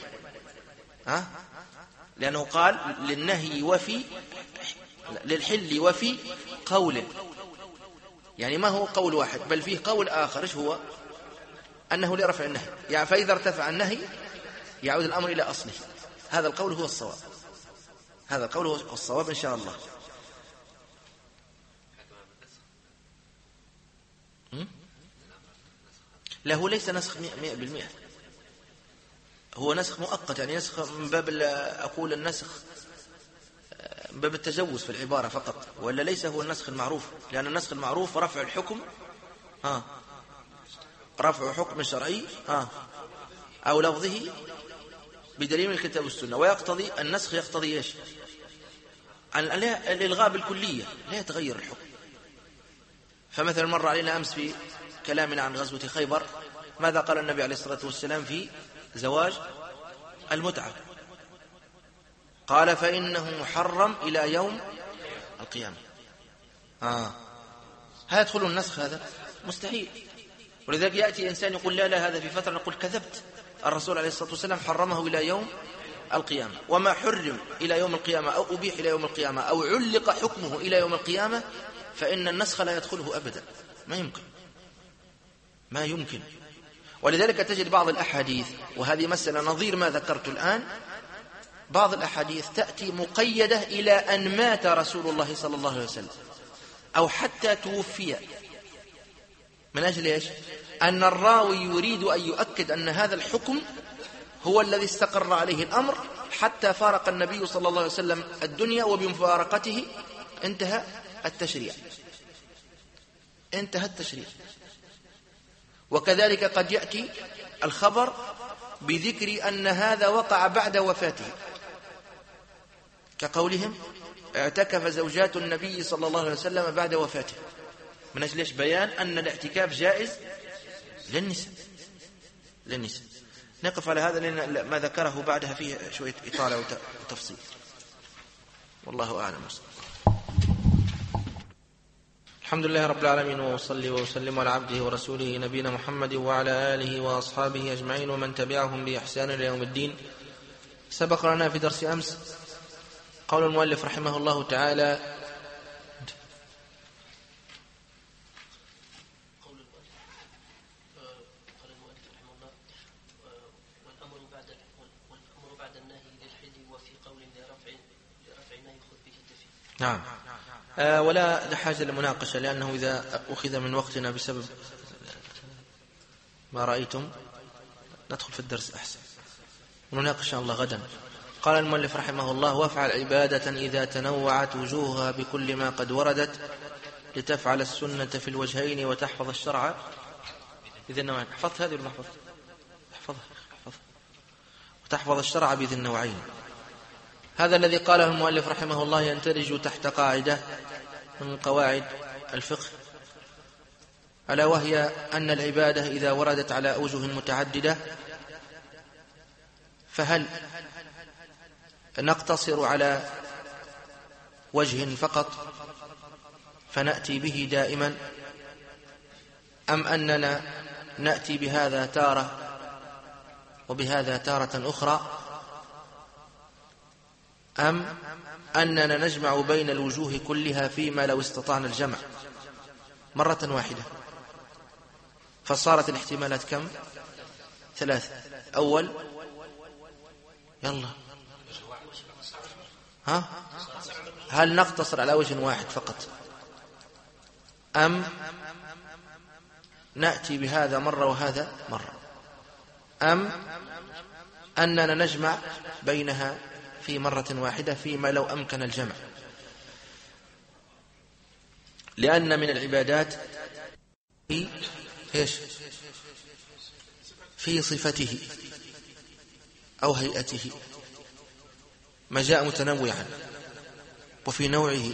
لأنه قال للنهي وفي للحل وفي قول، يعني ما هو قول واحد بل فيه قول آخر. إيش هو؟ أنه لرفع النهي، يعني فإذا ارتفع النهي يعود الأمر إلى أصله. هذا القول هو الصواب، هذا القول هو الصواب إن شاء الله. لا، هو ليس نسخ 100%، هو نسخ مؤقت، يعني نسخ من باب أقول النسخ من باب التجوز في العبارة فقط، ولا ليس هو النسخ المعروف، لأن النسخ المعروف رفع الحكم رفع حكم شرعي أو لفظه بدليل من الكتاب والسنة، ويقتضي النسخ يقتضي إيش؟ الإلغاء بالكلية، لا يتغير الحكم. فمثلا مر علينا أمس في كلامنا عن غزوة خيبر ماذا قال النبي عليه الصلاة والسلام في زواج المتعة؟ قال فإنه محرم إلى يوم القيامة. هل يدخل النسخ؟ هذا مستحيل. ولذلك يأتي إنسان يقول لا هذا في فترة، نقول كذبت، الرسول عليه الصلاة والسلام حرمه إلى يوم القيامة، وما حرم إلى يوم القيامة أو أبيح إلى يوم القيامة أو علق حكمه إلى يوم القيامة فإن النسخ لا يدخله أبدا، ما يمكن. ولذلك تجد بعض الأحاديث، وهذه مسألة نظير ما ذكرت الآن، بعض الأحاديث تأتي مقيدة إلى أن مات رسول الله صلى الله عليه وسلم أو حتى توفي، من أجل إيش؟ أن الراوي يريد أن يؤكد أن هذا الحكم هو الذي استقر عليه الأمر حتى فارق النبي صلى الله عليه وسلم الدنيا، وبمفارقته انتهى التشريع. وكذلك قد يأتي الخبر بذكر أن هذا وقع بعد وفاته، كقولهم اعتكف زوجات النبي صلى الله عليه وسلم بعد وفاته، من أجل إيش؟ بيان أن الاعتكاف جائز للنساء. نقف على هذا لأن ما ذكره بعدها فيه شوية إطالة وتفصيل، والله أعلم. الحمد لله رب العالمين، وصلي وسلم على عبده ورسوله نبينا محمد وعلى آله وأصحابه أجمعين ومن تبعهم بإحسان إلى يوم الدين. سبق لنا في درس أمس قول المؤلف رحمه الله تعالى: نعم. ولا حاجة للمناقشة، لأنه إذا أخذ من وقتنا بسبب ما رأيتم؟ ندخل في الدرس أحسن ونناقش إن شاء الله غدا. قال المؤلف رحمه الله: وافعل عبادة إذا تنوعت وجوهها بكل ما قد وردت لتفعل السنة في الوجهين وتحفظ الشرع بذي النوعين. حفظت هذه ولا ما حفظت؟ احفظها. وتحفظ الشرع بذي النوعين. هذا الذي قاله المؤلف رحمه الله يندرج تحت قاعدة من قواعد الفقه، ألا وهي أن العبادة إذا وردت على أوجه متعددة فهل نقتصر على وجه فقط فنأتي به دائما، أم أننا نأتي بهذا تارة وبهذا تارة أخرى، أم أننا نجمع بين الوجوه كلها فيما لو استطعنا الجمع مرة واحدة؟ فصارت الاحتمالات كم؟ 3. أول، يلا هل نقتصر على وجه واحد فقط، أم نأتي بهذا مرة وهذا مرة، أم أننا نجمع بينها في مرة واحدة فيما لو أمكن الجمع؟ لأن من العبادات في صفته أو هيئته ما جاء متنوعا وفي نوعه.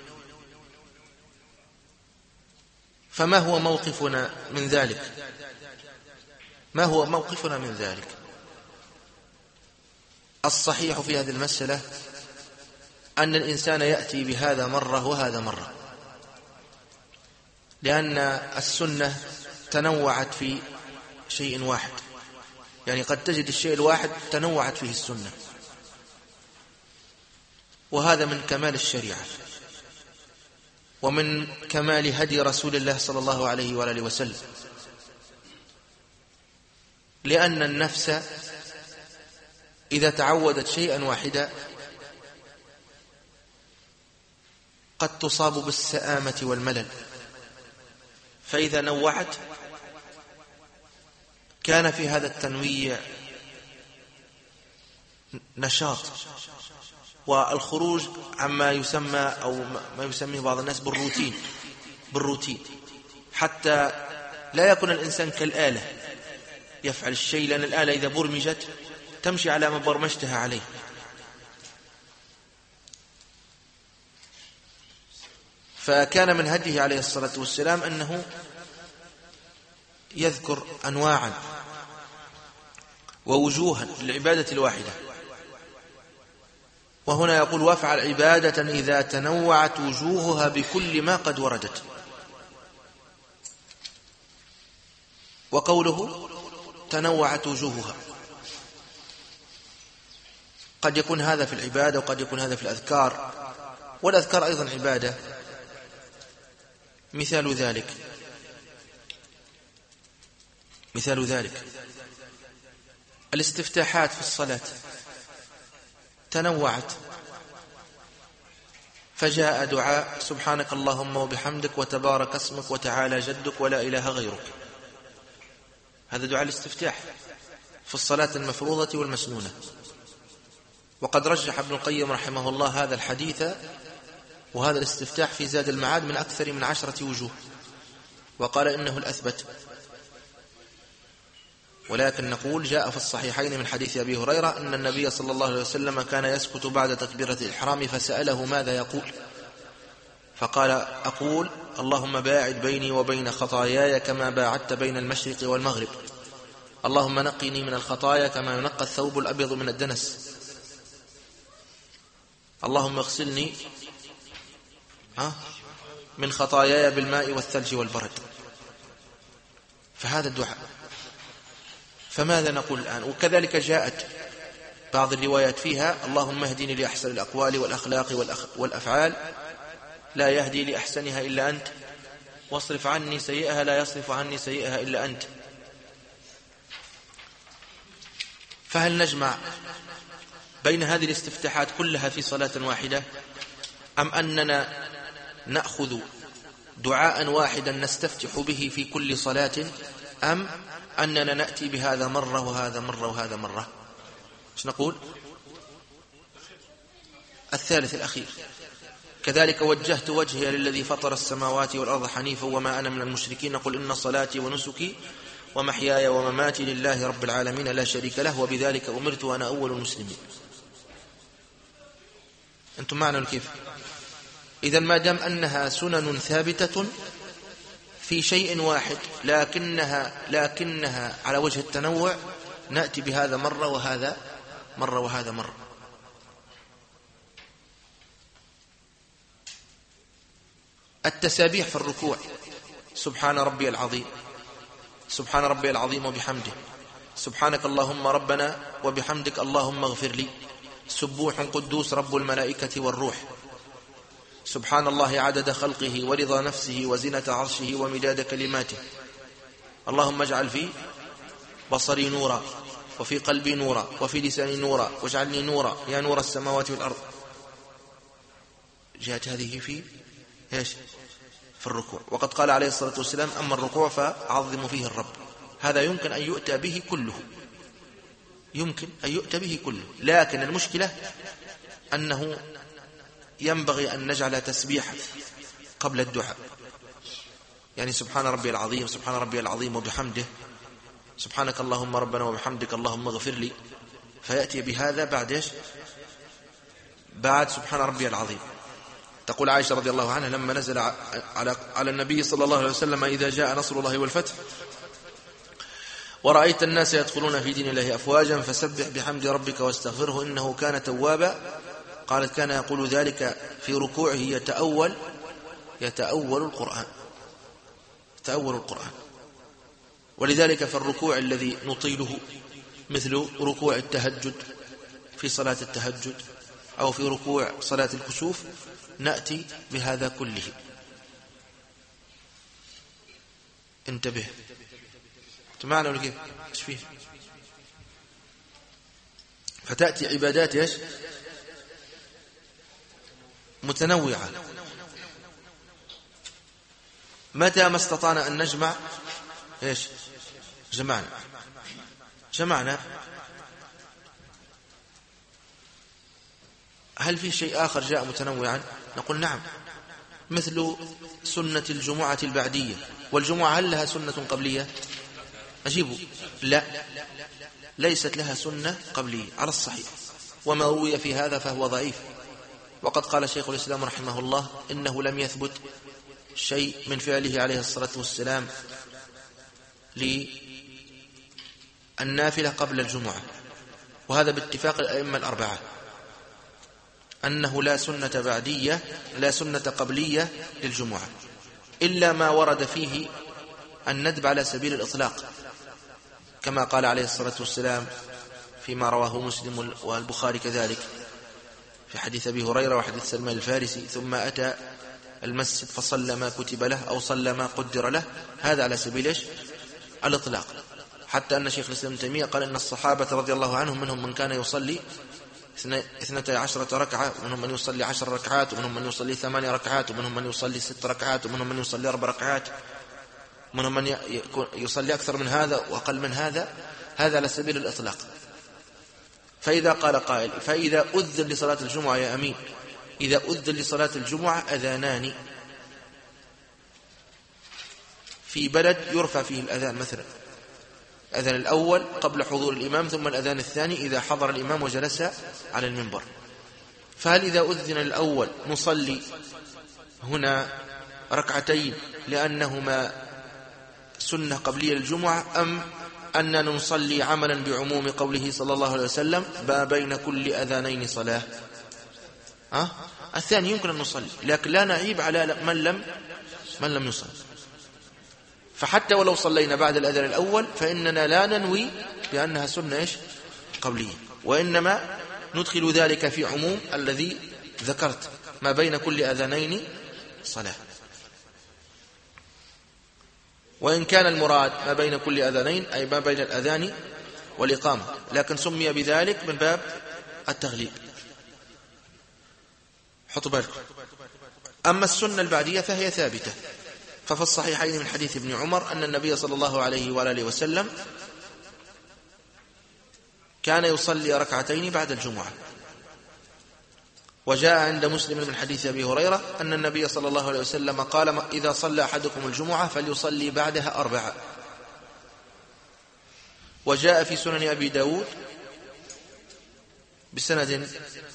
فما هو موقفنا من ذلك؟ ما هو موقفنا من ذلك؟ الصحيح في هذه المسألة أن الإنسان يأتي بهذا مرة وهذا مرة، لأن السنة تنوعت في شيء واحد، يعني قد تجد الشيء الواحد تنوعت فيه السنة، وهذا من كمال الشريعة ومن كمال هدي رسول الله صلى الله عليه وآله وسلم، لأن النفس إذا تعودت شيئا واحدا قد تصاب بالسآمة والملل، فإذا نوعت كان في هذا التنويع نشاط والخروج عما يسمى أو ما يسميه بعض الناس بالروتين، حتى لا يكون الإنسان كالآلة يفعل الشيء، لأن الآلة إذا برمجت تمشي على ما برمجتها عليه. فكان من هديه عليه الصلاة والسلام أنه يذكر أنواعا ووجوها للعبادة الواحدة. وهنا يقول: وافعل عبادة إذا تنوعت وجوهها بكل ما قد وردت. وقوله تنوعت وجوهها قد يكون هذا في العبادة وقد يكون هذا في الأذكار، والأذكار أيضا عبادة. مثال ذلك الاستفتاحات في الصلاة تنوعت، فجاء دعاء سبحانك اللهم وبحمدك وتبارك اسمك وتعالى جدك ولا إله غيرك، هذا دعاء الاستفتاح في الصلاة المفروضة والمسنونة. وقد رجح ابن القيم رحمه الله هذا الحديث وهذا الاستفتاح في زاد المعاد من أكثر من 10 وجوه، وقال إنه الأثبت. ولكن نقول جاء في الصحيحين من حديث أبي هريرة أن النبي صلى الله عليه وسلم كان يسكت بعد تكبيرة الإحرام، فسأله ماذا يقول، فقال: أقول اللهم باعد بيني وبين خطاياي كما باعدت بين المشرق والمغرب، اللهم نقني من الخطايا كما ينقى الثوب الأبيض من الدنس، اللهم اغسلني من خطاياي بالماء والثلج والبرد. فهذا الدعاء. فماذا نقول الآن؟ وكذلك جاءت بعض الروايات فيها: اللهم اهدني لأحسن الأقوال والأخلاق والأفعال لا يهدي لأحسنها إلا أنت، واصرف عني سيئها لا يصرف عني سيئها إلا أنت. فهل نجمع بين هذه الاستفتاحات كلها في صلاة واحدة، أم أننا نأخذ دعاء واحدا نستفتح به في كل صلاة، أم أننا نأتي بهذا مرة وهذا مرة وهذا مرة؟ ايش نقول؟ الثالث الأخير. كذلك وجهت وجهي للذي فطر السماوات والأرض حنيفا وما أنا من المشركين. نقول إن صلاتي ونسكي ومحياي ومماتي لله رب العالمين لا شريك له وبذلك أمرت وأنا أول المسلمين. أنتم معنا كيف؟ إذا ما دام أنها سنن ثابتة في شيء واحد لكنها على وجه التنوع، نأتي بهذا مرة وهذا مرة وهذا مرة. التسابيح في الركوع: سبحان ربي العظيم، سبحان ربي العظيم وبحمده، سبحانك اللهم ربنا وبحمدك اللهم اغفر لي، سبوح قدوس رب الملائكة والروح، سبحان الله عدد خلقه ورضا نفسه وزنة عرشه ومداد كلماته، اللهم اجعل في بصري نورا وفي قلبي نورا وفي لساني نورا واجعلني نورا يا نور السماوات والأرض. جاءت هذه في ايش؟ في الركوع. وقد قال عليه الصلاة والسلام: أما الركوع فعظموا فيه الرب. هذا يمكن أن يؤتى به كله، يمكن أن يؤتى به كله، لكن المشكلة أنه ينبغي أن نجعل تسبيح قبل الدعاء، يعني سبحان ربي العظيم، سبحان ربي العظيم وبحمده، سبحانك اللهم ربنا وبحمدك اللهم اغفر لي، فيأتي بهذا بعد ايش؟ بعد سبحان ربي العظيم. تقول عائشة رضي الله عنها: لما نزل على النبي صلى الله عليه وسلم: إذا جاء نصر الله والفتح ورأيت الناس يدخلون في دين الله أفواجا فسبح بحمد ربك واستغفره إنه كان توابا. قالت: كان يقول ذلك في ركوعه يتأول القرآن. ولذلك فالركوع الذي نطيله مثل ركوع التهجد في صلاة التهجد أو في ركوع صلاة الكسوف نأتي بهذا كله. انتبه، تمعنا ولا كيف؟ ايش فيه؟ فتأتي عبادات ايش؟ متنوعة. متى ما استطعنا أن نجمع ايش؟ جمعنا. هل في شيء آخر جاء متنوعا؟ نقول نعم، مثل سنة الجمعة البعدية. والجمعة هل لها سنة قبلية؟ أجيبوا: لا، ليست لها سنة قبلية على الصحيح، وما روي في هذا فهو ضعيف. وقد قال شيخ الإسلام رحمه الله: إنه لم يثبت شيء من فعله عليه الصلاة والسلام للنافلة قبل الجمعة، وهذا باتفاق الأئمة الأربعة، أنه لا سنة قبلية للجمعة، إلا ما ورد فيه الندب على سبيل الإطلاق، كما قال عليه الصلاة والسلام فيما رواه مسلم والبخاري كذلك في حديث أبي هريرة وحديث سلمان الفارسي: ثم أتى المسجد فصلى ما كتب له أو صلى ما قدر له. هذا على سبيل الإطلاق. حتى أن شيخ الإسلام ابن تيمية قال إن الصحابة رضي الله عنهم منهم من كان يصلي 12 ركعة، ومنهم من يصلي 10 ركعات، ومنهم من يصلي 8 ركعات، ومنهم من يصلي 6 ركعات، ومنهم من يصلي 4 ركعات، ومنهم من يصلي أكثر من هذا وأقل من هذا. هذا على سبيل الإطلاق. فإذا قال قائل: فإذا أذن لصلاة الجمعة يا أمين، إذا أذن لصلاة الجمعة أذانان في بلد يرفع فيه الأذان، مثلا الأذان الأول قبل حضور الإمام، ثم الأذان الثاني إذا حضر الإمام وجلس على المنبر، فهل إذا أذن الأول نصلي هنا ركعتين لأنهما سنة قبلية للجمعة، أم أننا نصلي عملا بعموم قوله صلى الله عليه وسلم: ما بين كل أذانين صلاة؟ الثاني يمكن أن نصلي، لكن لا نعيب على من لم يصلي. فحتى ولو صلينا بعد الأذان الأول فإننا لا ننوي بأنها سنة قبلية، وإنما ندخل ذلك في عموم الذي ذكرت: ما بين كل أذانين صلاة. وإن كان المراد ما بين كل أذانين أي ما بين الأذان والإقامة، لكن سمي بذلك من باب التغليب. حطوا بالكم. أما السنة البعدية فهي ثابتة، ففي الصحيحين من حديث ابن عمر أن النبي صلى الله عليه وآله وسلم كان يصلي ركعتين بعد الجمعة. وجاء عند مسلم من حديث أبي هريرة أن النبي صلى الله عليه وسلم قال إذا صلى أحدكم الجمعة فليصلي بعدها 4. وجاء في سنن أبي داود بسند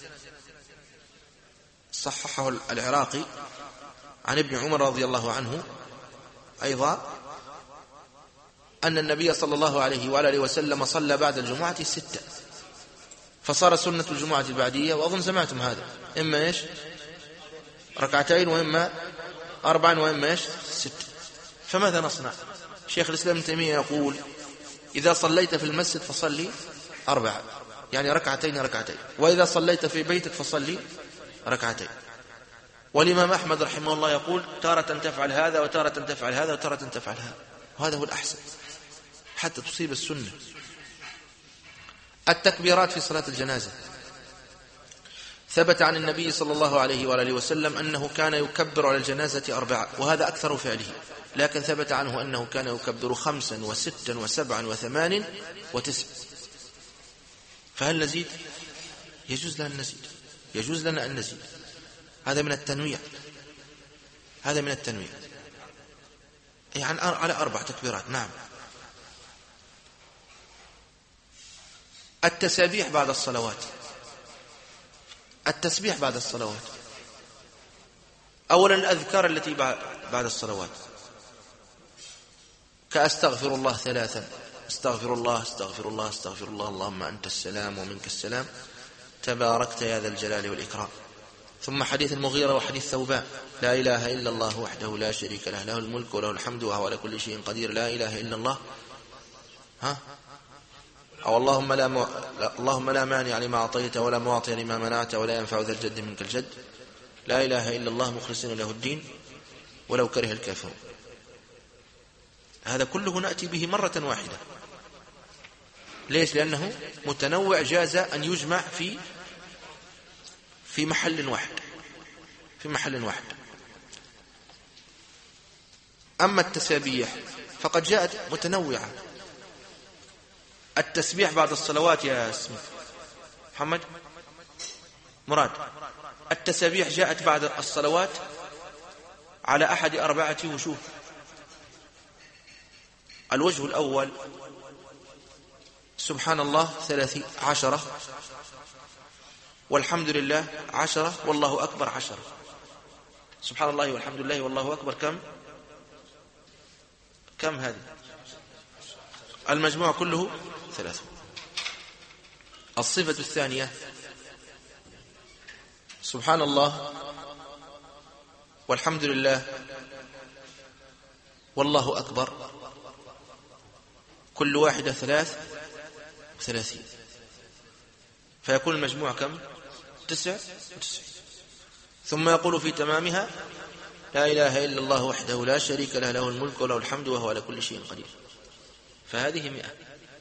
صححه العراقي عن ابن عمر رضي الله عنه أيضا أن النبي صلى الله عليه وآله وسلم صلى بعد الجمعة 6، فصار سنة الجمعة البعدية، وأظن سمعتم هذا، إما إيش 2 وإما 4 وإما إيش 6. فماذا نصنع؟ شيخ الإسلام ابن تيمية يقول إذا صليت في المسجد فصلي 4، يعني 2 وإذا صليت في بيتك فصلي 2. والإمام أحمد رحمه الله يقول تارة تفعل هذا وتارة تفعل هذا وتارة تفعل هذا، وهذا هو الأحسن حتى تصيب السنة. التكبيرات في صلاة الجنازة، ثبت عن النبي صلى الله عليه وآله وسلم أنه كان يكبر على الجنازة 4، وهذا أكثر فعله، لكن ثبت عنه أنه كان يكبر 5 و6 و7 و8 و9. فهل نزيد؟ يجوز لنا نزيد، يجوز لنا أن نزيد. هذا من التنويع، هذا من التنويع، يعني على 4 تكبيرات. نعم. التسابيح بعد الصلوات، التسبيح بعد الصلوات. أولا الأذكار التي بعد الصلوات كأستغفر الله 3، استغفر الله استغفر الله استغفر الله، اللهم أنت السلام ومنك السلام، تباركت يا ذا الجلال والإكرام. ثم حديث المغيرة وحديث ثوبان، لا إله إلا الله وحده لا شريك له، له الملك وله الحمد وهو على كل شيء قدير، لا إله إلا الله. أو اللهم لا مانع لما أعطيت ولا معطي لما منعت ولا ينفع ذا الجد منك الجد، لا إله إلا الله مخلصين له الدين ولو كره الكافرون. هذا كله نأتي به مرة واحدة. ليش؟ لأنه متنوع، جاز أن يجمع في محل واحد، في محل واحد. أما التسابيح فقد جاءت متنوعة. التسبيح بعد الصلوات يا اسمي محمد مراد، التسابيح جاءت بعد الصلوات على أحد 4 وجوه. الوجه الأول سبحان الله 10، والحمد لله 10، والله أكبر 10. سبحان الله والحمد لله والله أكبر كم هذه؟ المجموع كله 3. الصفة الثانية سبحان الله والحمد لله والله أكبر، كل واحدة 33، فيكون المجموع كم؟ 9. ثم يقول في تمامها لا إله إلا الله وحده لا شريك له، له الملك وله الحمد وهو على كل شيء قدير، فهذه 100.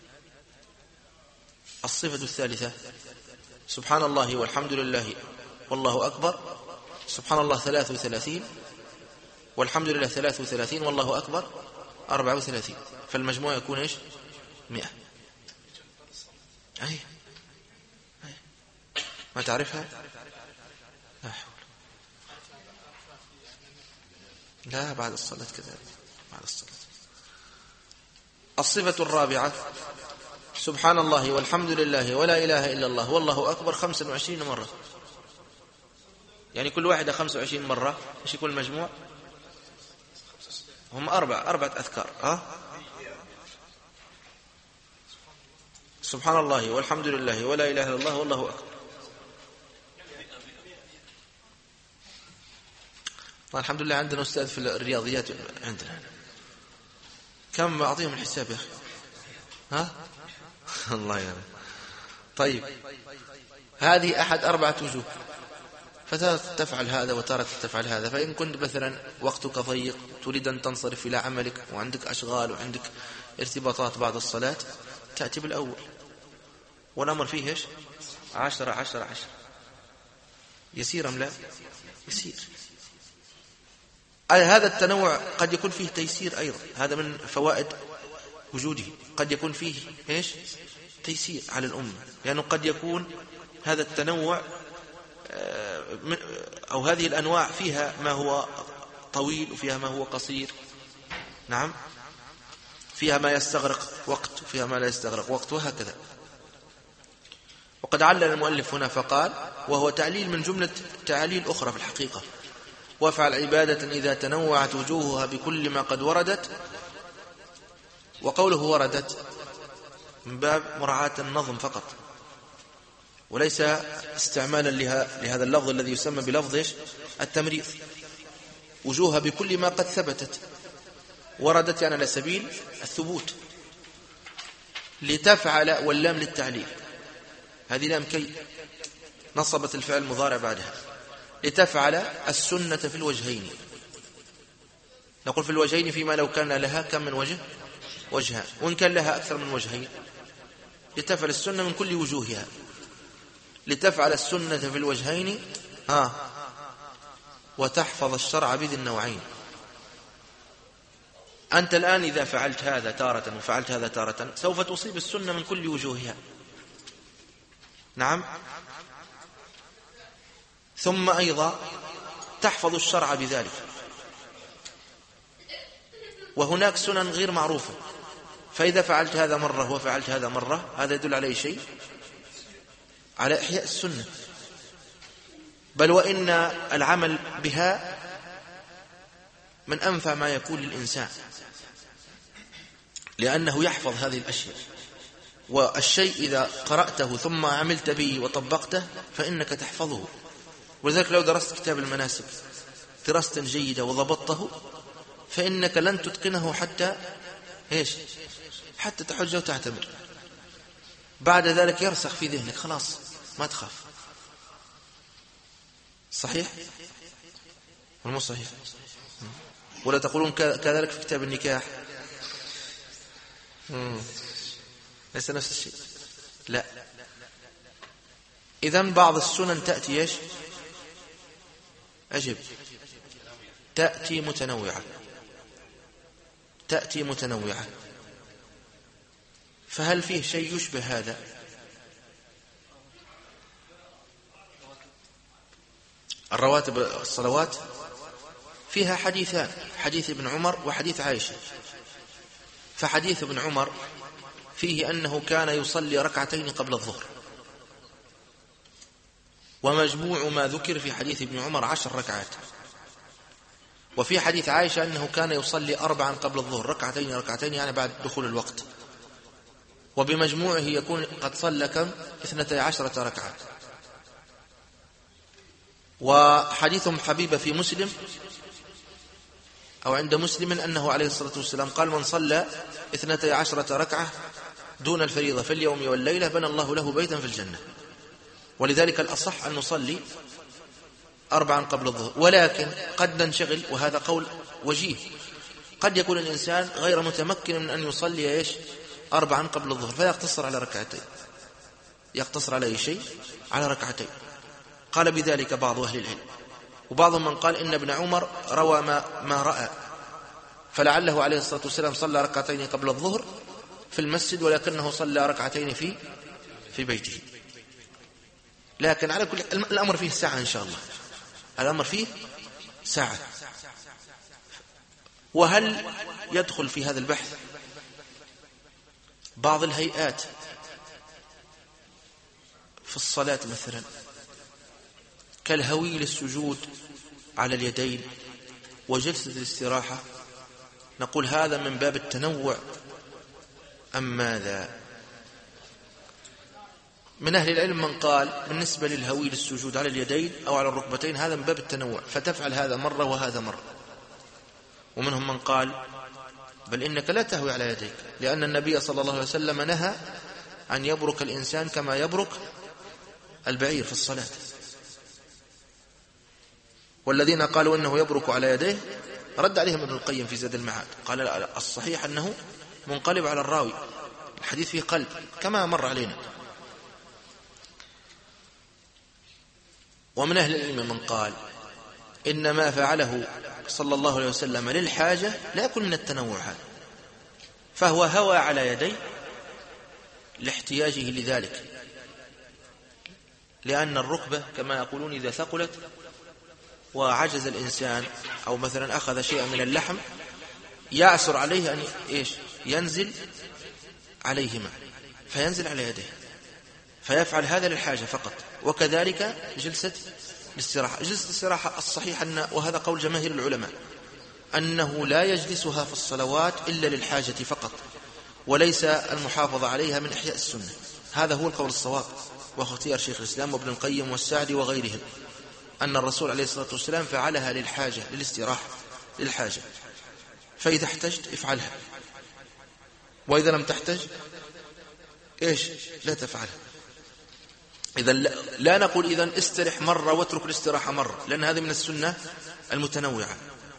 الصفة الثالثة سبحان الله والحمد لله والله أكبر، سبحان الله 33 والحمد لله 33 والله أكبر 34، فالمجموع يكون إيش؟ 100. أي ما تعرفها؟ لا حول. لا بعد الصلاة كذلك، بعد الصلاة. الصفة الرابعة سبحان الله والحمد لله ولا إله إلا الله والله أكبر 25 مرة، يعني كل واحدة 25 مرة. إيش يكون المجموع؟ هم 4 أذكار. سبحان الله والحمد لله ولا إله إلا الله والله أكبر. الحمد لله عندنا أستاذ في الرياضيات عندنا، كم أعطيهم الحساب يا أخي؟ الله يرحمه. طيب هذه أحد 4 وجوه، فتارة تفعل هذا وتارة تفعل هذا. فإن كنت مثلا وقتك ضيق تريد أن تنصرف إلى عملك وعندك أشغال وعندك ارتباطات بعد الصلاة، تأتي بالأول، والأمر فيه إيش؟ 10. يسير أم لا؟ يسير. هذا التنوع قد يكون فيه تيسير أيضا، هذا من فوائد وجوده، قد يكون فيه إيش؟ تيسير على الأمة، لأنه قد يكون هذا التنوع أو هذه الأنواع فيها ما هو طويل وفيها ما هو قصير، نعم، فيها ما يستغرق وقت وفيها ما لا يستغرق وقت، وهكذا. وقد علل المؤلف هنا فقال: وهو تعليل من جملة تعليل أخرى في الحقيقة، وافعل عبادة إذا تنوعت وجوهها بكل ما قد وردت. وقوله وردت من باب مراعاة النظم فقط، وليس استعمالا لهذا اللفظ الذي يسمى بلفظ التمريض. وجوهها بكل ما قد ثبتت، وردت يعني على سبيل الثبوت. لتفعل واللام للتعليل، هذه لام كي نصبت الفعل المضارع بعدها. لتفعل السنة في الوجهين، نقول في الوجهين فيما لو كان لها كم من وجه؟ وجهان، وإن كان لها أكثر من وجهين. لتفعل السنة من كل وجوهها، لتفعل السنة في الوجهين وتحفظ الشرع بذي النوعين. أنت الآن إذا فعلت هذا تارة وفعلت هذا تارة سوف تصيب السنة من كل وجوهها، نعم. ثم أيضا تحفظ الشرع بذلك. وهناك سنن غير معروفة، فإذا فعلت هذا مرة وفعلت هذا مرة، هذا يدل على شيء؟ على إحياء السنة، بل وإن العمل بها من أنفع ما يكون للإنسان، لأنه يحفظ هذه الأشياء. والشيء إذا قرأته ثم عملت به وطبقته فإنك تحفظه. ولذلك لو درست كتاب المناسك دراسة جيدة وضبطته فإنك لن تتقنه حتى إيش؟ حتى تحج وتعتمر. بعد ذلك يرسخ في ذهنك، خلاص ما تخاف. صحيح ولا مو صحيح؟ ولا تقولون كذلك في كتاب النكاح؟ ليس نفس الشيء، لا. إذن بعض السنن تأتي إيش؟ أجب، تأتي متنوعة، تأتي متنوعة. فهل فيه شيء يشبه هذا؟ الرواتب الصلوات فيها حديثان، حديث ابن عمر وحديث عائشة. فحديث ابن عمر فيه أنه كان يصلي ركعتين قبل الظهر، ومجموع ما ذكر في حديث ابن عمر 10 ركعات. وفي حديث عائشة أنه كان يصلي 4 قبل الظهر، ركعتين ركعتين يعني بعد دخول الوقت، وبمجموعه يكون قد صلى كم؟ 12 ركعة. وحديث حبيبة في مسلم أو عند مسلم أنه عليه الصلاة والسلام قال: من صلى 12 ركعة دون الفريضة في اليوم والليلة بنى الله له بيتا في الجنة. ولذلك الأصح أن نصلي 4 قبل الظهر، ولكن قد ننشغل، وهذا قول وجيه، قد يكون الإنسان غير متمكن من أن يصلي إيش 4 قبل الظهر، فيقتصر على ركعتين، يقتصر على أي شيء؟ على ركعتين. قال بذلك بعض أهل العلم، وبعضهم من قال إن ابن عمر روى ما رأى، فلعله عليه الصلاة والسلام صلى ركعتين قبل الظهر في المسجد، ولكنه صلى ركعتين في بيته. لكن على كل الأمر فيه ساعة إن شاء الله، الأمر فيه ساعة. وهل يدخل في هذا البحث بعض الهيئات في الصلاة مثلا كالهوي للسجود على اليدين وجلسة الاستراحة؟ نقول هذا من باب التنوع أم ماذا؟ من أهل العلم من قال بالنسبة للهوي للسجود على اليدين أو على الركبتين هذا من باب التنوع، فتفعل هذا مرة وهذا مرة. ومنهم من قال بل إنك لا تهوي على يديك، لأن النبي صلى الله عليه وسلم نهى أن يبرك الإنسان كما يبرك البعير في الصلاة. والذين قالوا إنه يبرك على يديه رد عليهم ابن القيم في زاد المعاد، قال الصحيح أنه منقلب على الراوي، الحديث فيه قلب كما مر علينا. ومن أهل العلم من قال إن ما فعله صلى الله عليه وسلم للحاجة لا يكون من التنوع هذا، فهو هوى على يديه لاحتياجه لذلك، لأن الركبة كما يقولون إذا ثقلت وعجز الإنسان أو مثلا أخذ شيئا من اللحم يعسر عليه أن ينزل عليهما، فينزل على يديه، فيفعل هذا للحاجة فقط. وكذلك جلسة الاستراحة، جلسة الاستراحة الصحيح وهذا قول جماهير العلماء أنه لا يجلسها في الصلوات إلا للحاجة فقط، وليس المحافظة عليها من إحياء السنة. هذا هو القول الصواب، واختيار شيخ الإسلام وابن القيم والسعدي وغيرهم، أن الرسول عليه الصلاة والسلام فعلها للحاجة، للاستراحة، للحاجة. فإذا احتجت افعلها، وإذا لم تحتج لا تفعلها. إذا لا نقول إذن استرح مرة واترك الاستراحة مرة، لأن هذه من السنة المتنوعة.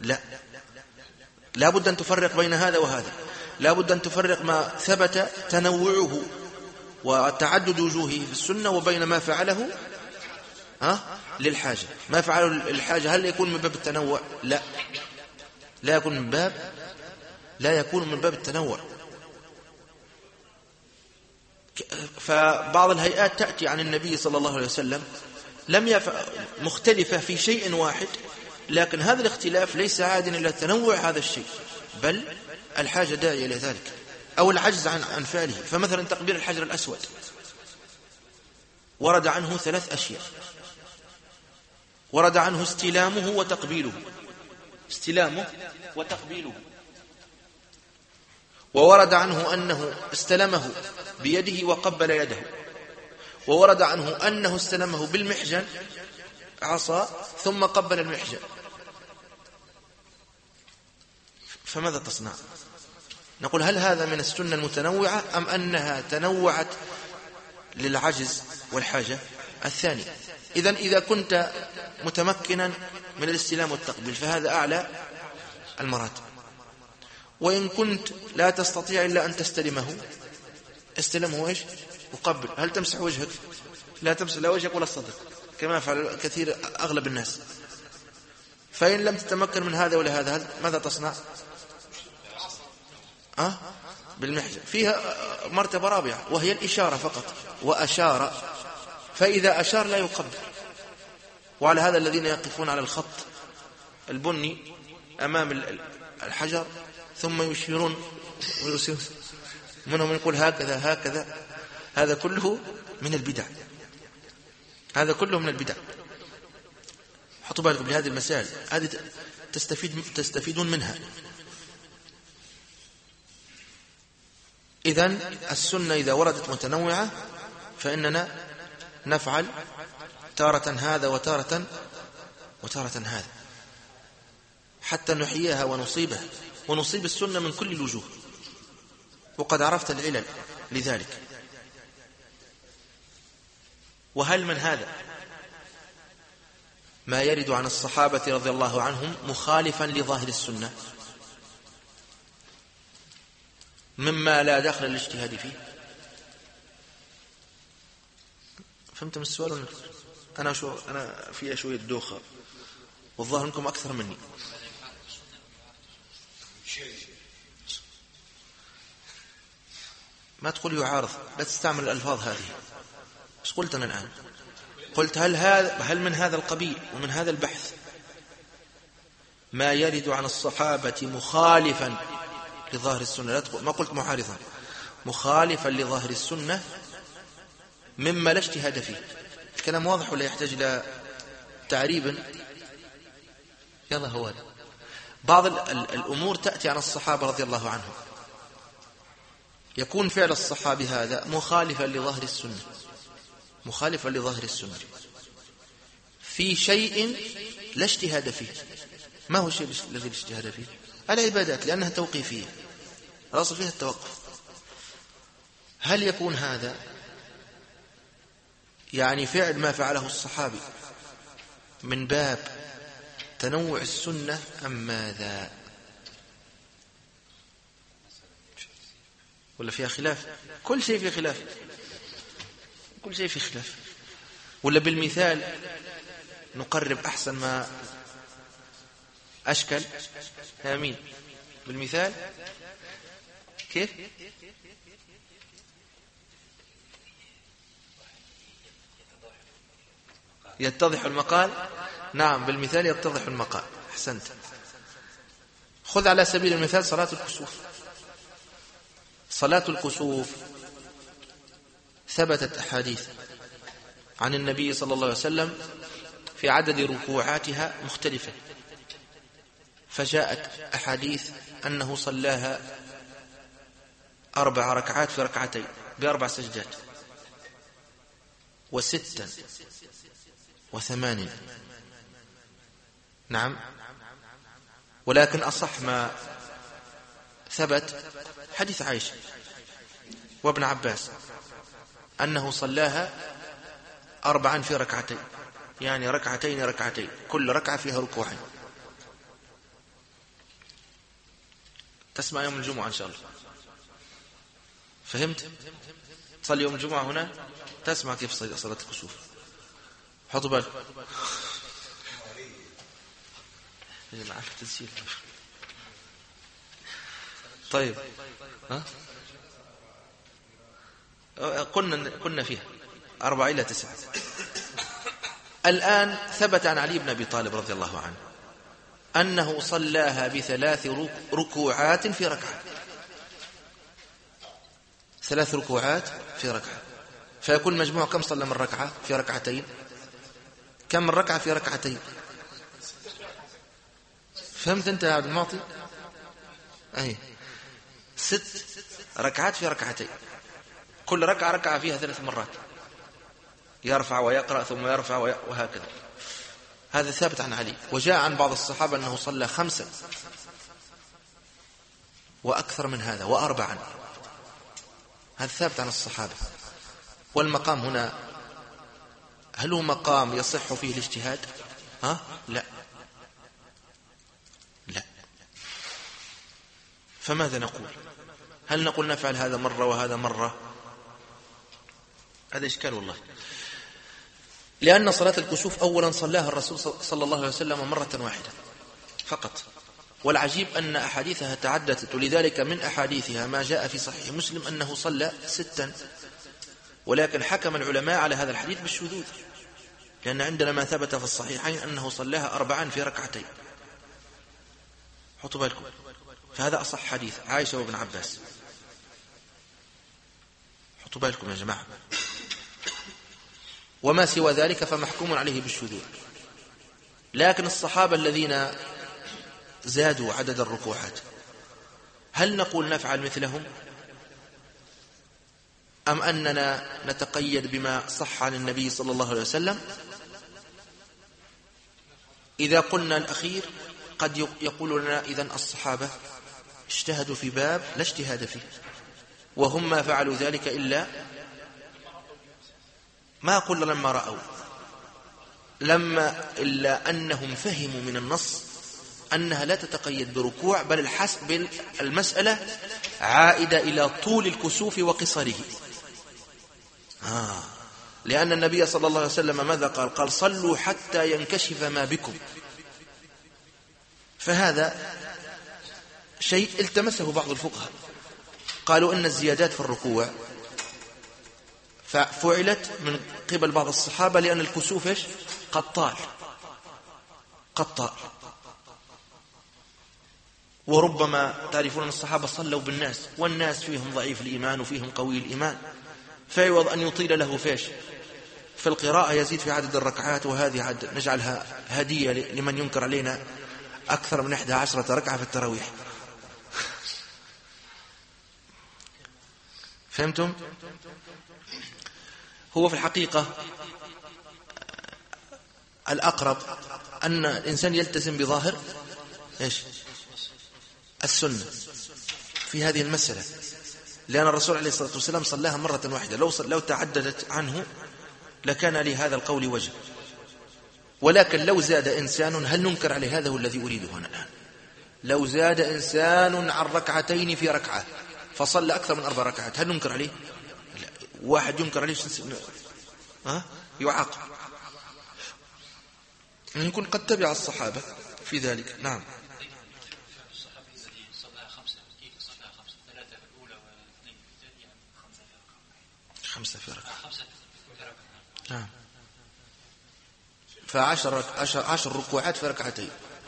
لا بد أن تفرق بين هذا وهذا، لا بد أن تفرق ما ثبت تنوعه وتعدد وجوهه في السنة وبين ما فعله للحاجة. ما فعله للحاجة هل يكون من باب التنوع؟ لا يكون من باب التنوع. فبعض الهيئات تأتي عن النبي صلى الله عليه وسلم مختلفة في شيء واحد، لكن هذا الاختلاف ليس عادا إلى تنوع هذا الشيء، بل الحاجة داعية لذلك أو العجز عن فعله. فمثلا تقبيل الحجر الأسود ورد عنه 3 أشياء. ورد عنه استلامه وتقبيله، وورد عنه أنه استلمه بيده وقبل يده، وورد عنه أنه استلمه بالمحجن عصا ثم قبل المحجن. فماذا تصنع؟ نقول هل هذا من السنة المتنوعة أم أنها تنوعت للعجز والحاجة؟ الثاني. إذن إذا كنت متمكنا من الاستلام والتقبيل فهذا أعلى المراتب. وإن كنت لا تستطيع إلا أن تستلمه، استلمه وقبل. هل تمسح وجهك؟ لا تمسح لا وجهك ولا الصدر كما يفعل كثير أغلب الناس. فإن لم تتمكن من هذا ولا هذا ماذا تصنع؟ بالمحجن. فيها مرتبة رابعة وهي الإشارة فقط، وأشار، فإذا أشار لا يقبل. وعلى هذا الذين يقفون على الخط البني أمام الحجر ثم يشيرون منهم يقول هكذا، هذا كله من البدع، حطوا بالكم بهذه المسائل، هذه تستفيدون منها. إذن السنة إذا وردت متنوعة فإننا نفعل تارة هذا وتارة هذا حتى نحييها ونصيب السنة من كل الوجوه. وقد عرفت العلل لذلك. وهل من هذا ما يرد عن الصحابة رضي الله عنهم مخالفا لظاهر السنة مما لا دخل الاجتهاد فيه؟ فهمتم السؤال؟ أنا في شوية دوخة والظاهر أنكم أكثر مني. ما تقول يعارض، لا تستعمل الألفاظ هذه. ايش قلت أنا الآن؟ قلت هل من هذا القبيل ومن هذا البحث ما يرد عن الصحابة مخالفا لظاهر السنة؟ ما قلت معارضا، مخالفا لظاهر السنة مما لا اجتهاد فيه. الكلام واضح ولا يحتاج إلى تعريب؟ يلا هو هذا. بعض الأمور تأتي عن الصحابة رضي الله عنهم يكون فعل الصحابي هذا مخالفا لظاهر السنة في شيء لا اجتهاد فيه. ما هو الشيء الذي لا اجتهاد فيه؟ العبادات، لأنها توقيفية، الأصل فيها التوقف. هل يكون هذا يعني فعل ما فعله الصحابي من باب تنوع السنة أم ماذا؟ ولا فيها خلاف؟ كل شيء فيه خلاف. ولا بالمثال نقرب أحسن ما أشكل. آمين. بالمثال كيف؟ يتضح المقال. نعم بالمثال يتضح المقال. أحسنت. خذ على سبيل المثال صلاة الكسوف. صلاة الكسوف ثبتت أحاديث عن النبي صلى الله عليه وسلم في عدد ركوعاتها مختلفة، فجاءت أحاديث أنه صلاها 4 ركعات في ركعتين ب4 سجدات، 6 و8. نعم. ولكن أصح ما ثبت حديث عائشة وابن عباس أنه صلاها 4 في ركعتين، يعني ركعتين كل ركعة فيها ركوعين. تسمع يوم الجمعة إن شاء الله. فهمت؟ تصلي يوم الجمعة هنا تسمع كيف صلاة الكسوف. حطوا بالك يا جماعة التسجيل. طيب كنا فيها 4 إلى 9. الآن ثبت عن علي بن أبي طالب رضي الله عنه أنه صلاها ب3 ركوعات في ركعة. 3 ركوعات في ركعة، فيكون مجموع كم صلى من ركعة في ركعتين؟ كم من ركعة في ركعتين؟ فهمت أنت يا عبد المعطي؟ 6 ركعات في ركعتين، كل ركعة فيها 3 مرات، يرفع ويقرأ ثم يرفع وهكذا. هذا ثابت عن علي. وجاء عن بعض الصحابة أنه صلى 5 وأكثر من هذا و4. هذا ثابت عن الصحابة. والمقام هنا هل هو مقام يصح فيه الاجتهاد؟ لا. فماذا نقول؟ هل نقول نفعل هذا مرة وهذا مرة؟ هذا إشكال والله. لأن صلاة الكسوف أولا صلاها الرسول صلى الله عليه وسلم مرة واحدة فقط، والعجيب أن أحاديثها تعددت، ولذلك من أحاديثها ما جاء في صحيح مسلم أنه صلى 6، ولكن حكم العلماء على هذا الحديث بالشذوذ، لأن عندنا ما ثبت في الصحيحين أنه صلاها 4 في ركعتين. حطوا بالكم، فهذا أصح حديث عائشة وابن عباس. حطوا بالكم يا جماعة. وما سوى ذلك فمحكوم عليه بالشذوذ. لكن الصحابة الذين زادوا عدد الركوعات هل نقول نفعل مثلهم أم أننا نتقيد بما صح عن النبي صلى الله عليه وسلم؟ إذا قلنا الأخير قد يقول لنا إذن الصحابة اجتهدوا في باب لا اجتهاد فيه، وهم ما فعلوا ذلك ما أقول لما رأوا، إلا أنهم فهموا من النص أنها لا تتقيد بركوع، بل الحسب المسألة عائدة إلى طول الكسوف وقصره. لأن النبي صلى الله عليه وسلم ماذا قال صلوا حتى ينكشف ما بكم. فهذا شيء التمسه بعض الفقهاء، قالوا أن الزيادات في الركوع ففعلت من قبل بعض الصحابة لأن الكسوف قد طال. وربما تعرفون أن الصحابة صلوا بالناس، والناس فيهم ضعيف الإيمان وفيهم قوي الإيمان، فيعوض أن يطيل له في القراءة يزيد في عدد الركعات، وهذه نجعلها هدية لمن ينكر علينا أكثر من 11 ركعة في التراويح. فهمتم؟ هو في الحقيقة الأقرب أن الإنسان يلتزم بظاهر السنة في هذه المسألة، لأن الرسول عليه الصلاة والسلام صلاها مرة واحدة، لو تعددت عنه لكان لهذا القول وجه. ولكن لو زاد إنسان هل ننكر عليه؟ هذا هو الذي أريده هنا الآن. لو زاد إنسان عن 2 في ركعة فصلى أكثر من 4 ركعات هل ننكر عليه؟ لا. واحد ينكر عليه يعاقب، يعني يكون قد تبع الصحابة في ذلك. نعم. الصحابي الذي صلى 5 كيف صلى 5 3 في الأولى و2 في الثانية 5 فرق. 5 فرق. نعم. ف10 ركوعات في ركعتين.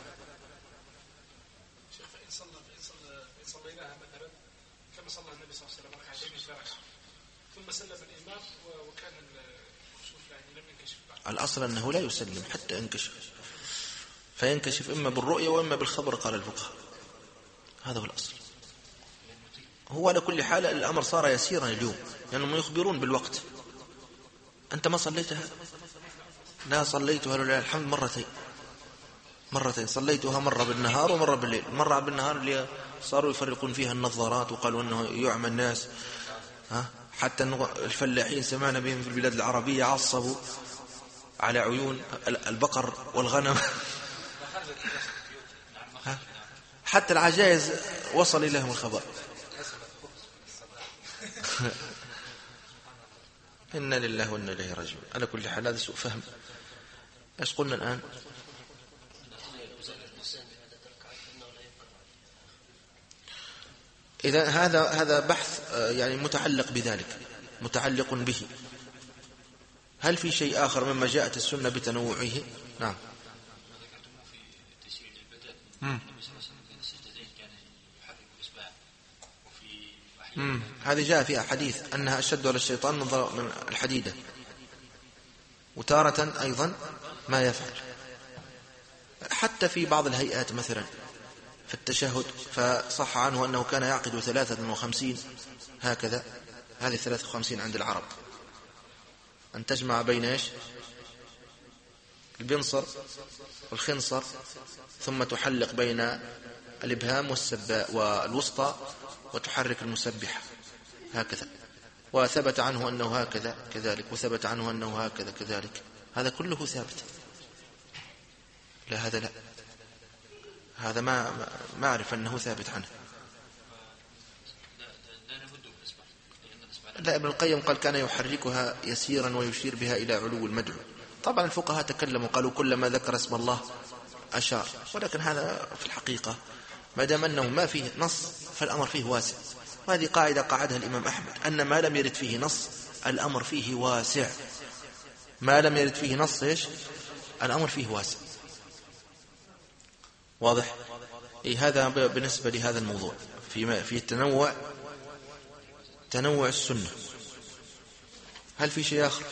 شيخ فإن صليناها مثلا كما صلى النبي صلى الله عليه وسلم ركعتين في ركعة ثم سلم الإمام وكان الكسوف يعني لم ينكشف بعد. الأصل أنه لا يسلم حتى ينكشف، فينكشف إما بالرؤية وإما بالخبر قال الفقهاء. هذا هو الأصل. هو على كل حال الأمر صار يسيرا اليوم لأنهم يخبرون بالوقت. أنت ما صليتها؟ لا صليتها لله الحمد مرتين صليتها مرة بالنهار ومرة بالليل. مرة بالنهار اللي صاروا يفرقون فيها النظارات وقالوا أنه يعمى الناس، حتى الفلاحين سمعنا بهم في البلاد العربية عصبوا على عيون البقر والغنم. حتى العجائز وصل إليهم الخبر. إنا لله وإنا إليه راجعون. على كل حال هذا سوء فهم. ايش قلنا الآن؟ إذا هذا بحث يعني متعلق بذلك، متعلق به. هل في شيء آخر مما جاءت السنة بتنوعه؟ نعم. هذه جاء فيها حديث أنها أشد على الشيطان من الحديدة، وتارة أيضا ما يفعل. حتى في بعض الهيئات مثلا في التشهد فصح عنه أنه كان يعقد 53 هكذا. هذه 53 عند العرب أن تجمع بين إيش؟ البنصر والخنصر، ثم تحلق بين الإبهام والوسطى وتحرك المسبحة هكذا. وثبت عنه أنه هكذا كذلك، وثبت عنه أنه هكذا كذلك. هذا كله ثابت. لا هذا لا، هذا ما أعرف أنه ثابت عنه. لا، ابن القيم قال كان يحركها يسيرا ويشير بها إلى علو المدعو. طبعا الفقهاء تكلموا قالوا كلما ذكر اسم الله أشار، ولكن هذا في الحقيقة ما دام أنه ما فيه نص فالأمر فيه واسع. وهذه قاعدة قاعدها الإمام أحمد، أن ما لم يرد فيه نص الأمر فيه واسع. ما لم يرد فيه نص إيش؟ الأمر فيه واسع. واضح؟ هذا بالنسبة لهذا الموضوع في تنوع السنة. هل في شيء آخر؟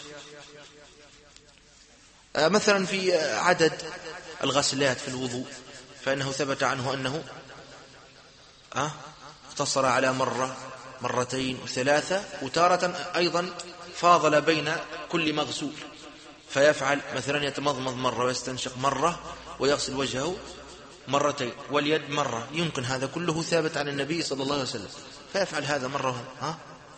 مثلا في عدد الغسلات في الوضوء فإنه ثبت عنه أنه اقتصر على مرتين وثلاثة، وتارة أيضا فاضل بين كل مغسول، فيفعل مثلا يتمضمض مرة ويستنشق مرة ويغسل وجهه مرتين واليد مرة. يمكن هذا كله ثابت عن النبي صلى الله عليه وسلم، فيفعل هذا مرة.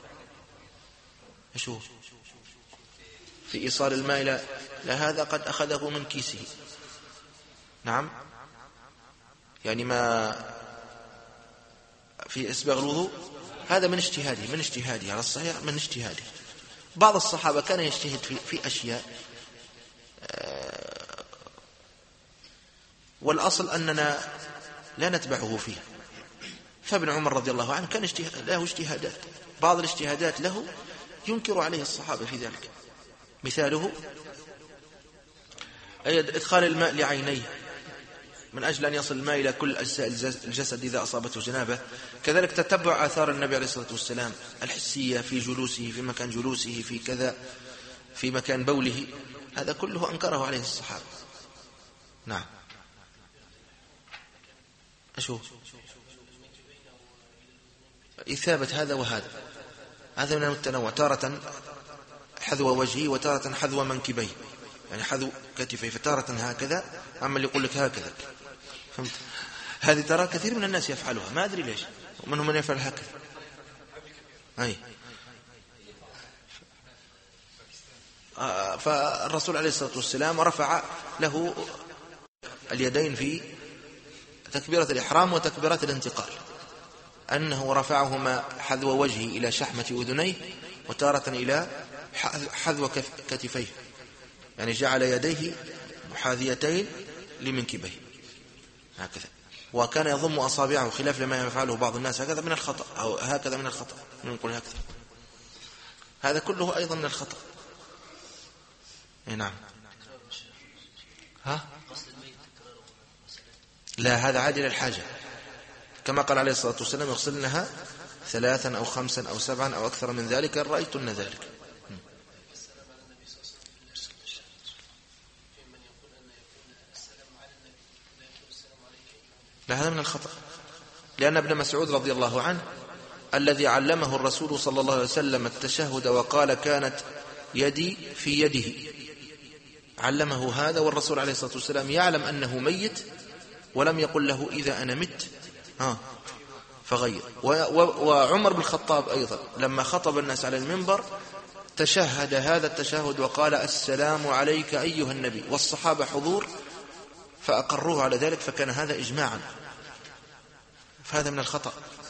شو في إيصال الماء لا هذا قد أخذه من كيسه. نعم، يعني ما في إسباغ الوضوء هذا من اجتهادي على الصحيح، من اجتهادي. بعض الصحابة كان يجتهد في أشياء، والأصل أننا لا نتبعه فيها. فابن عمر رضي الله عنه كان له اجتهادات، بعض الاجتهادات له ينكر عليه الصحابة في ذلك. مثاله إدخال الماء لعينيه من أجل أن يصل الماء إلى كل أجزاء الجسد إذا أصابته جنابة. كذلك تتبع آثار النبي عليه الصلاة والسلام الحسية في جلوسه، في مكان جلوسه، في كذا، في مكان بوله. هذا كله أنكره عليه الصحابة. نعم. أشوف إثابة هذا وهذا، هذا من التنوع. تارة حذو وجهه وتارة حذو منكبيه، يعني حذو كتفيه، فتارة هكذا، أما اللي يقول لك هكذا. فهمت؟ هذه ترى كثير من الناس يفعلها، ما أدري ليش، ومنهم من يفعل هكذا. فالرسول عليه الصلاة والسلام رفع له اليدين في تكبيرة الإحرام وتكبيرات الانتقال، أنه رفعهما حذو وجهه إلى شحمة أذنيه، وتارة إلى حذو كتفيه، يعني جعل يديه محاذيتين لمنكبيه. هكذا. وكان يضم أصابعه خلاف لما يفعله بعض الناس، هكذا من الخطأ، أو هكذا من الخطأ، نقول هكذا، هذا كله أيضا من الخطأ. نعم. ها؟ لا، هذا عادي للحاجة، كما قال عليه الصلاة والسلام يغسلنها 3 أو 5 أو 7 أو أكثر من ذلك إن رأيتن ذلك. لا، هذا من الخطأ، لأن ابن مسعود رضي الله عنه الذي علمه الرسول صلى الله عليه وسلم التشهد وقال كانت يدي في يده، علمه هذا، والرسول عليه الصلاة والسلام يعلم أنه ميت ولم يقل له إذا أنا مت فغير. وعمر بن الخطاب أيضا لما خطب الناس على المنبر تشهد هذا التشهد وقال السلام عليك أيها النبي، والصحابة حضور فأقروه على ذلك، فكان هذا إجماعا، فهذا من الخطأ.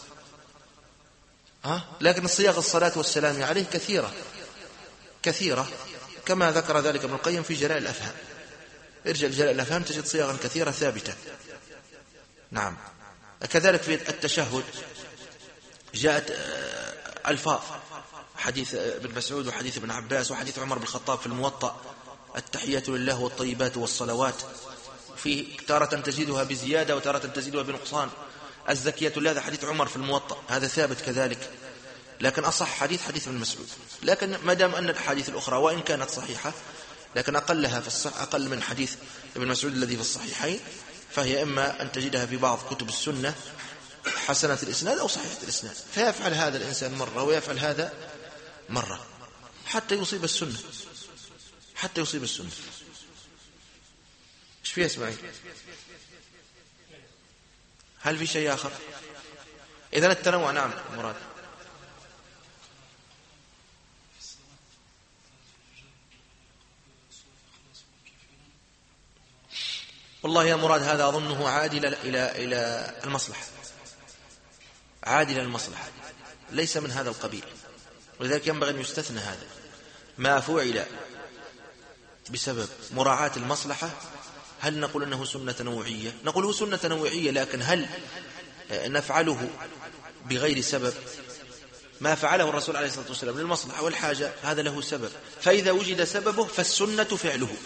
لكن صيغ الصلاة والسلام عليه كثيرة كما ذكر ذلك ابن القيم في جلاء الأفهام. ارجع لجلاء الأفهام تجد صيغا كثيرة ثابتة. نعم. كذلك في التشهد جاءت ألفاظ، حديث ابن مسعود وحديث ابن عباس وحديث عمر بن الخطاب في الموطأ، التحيات لله والطيبات والصلوات، في تارة تجدها بزيادة وتارة تجدها بنقصان. الزكية لله، هذا حديث عمر في الموطأ، هذا ثابت كذلك، لكن أصح حديث ابن مسعود. لكن ما دام أن الحديث الأخرى وإن كانت صحيحة لكن أقلها في الصح أقل من حديث ابن مسعود الذي في الصحيحين، فهي إما أن تجدها في بعض كتب السنة حسنة الإسناد أو صحيحة الإسناد، فيفعل هذا الإنسان مرة ويفعل هذا مرة حتى يصيب السنة، إيش فيها اسمعين؟ هل في شيء آخر؟ إذن التنوع. نعم مراد. والله يا مراد هذا أظنه عادل إلى المصلحة، عادل المصلحة، ليس من هذا القبيل، ولذلك ينبغي أن يستثنى هذا ما فعل بسبب مراعاة المصلحة. هل نقول أنه سنة نوعية؟ نقول هو سنة نوعية، لكن هل نفعله بغير سبب؟ ما فعله الرسول عليه الصلاة والسلام للمصلحة والحاجة هذا له سبب، فإذا وجد سببه فالسنة فعله،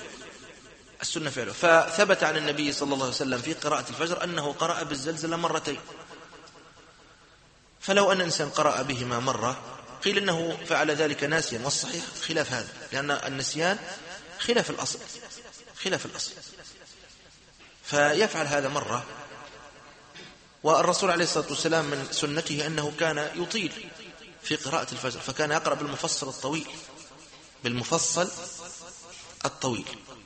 فثبت عن النبي صلى الله عليه وسلم في قراءة الفجر أنه قرأ بالزلزلة 2 مرتين، فلو أن إنسان قرأ بهما مرة قيل إنه فعل ذلك ناسيا، والصحيح خلاف هذا، لأن النسيان خلاف الأصل، فيفعل هذا مرة. والرسول عليه الصلاة والسلام من سنته أنه كان يطيل في قراءة الفجر، فكان يقرأ بالمفصل الطويل.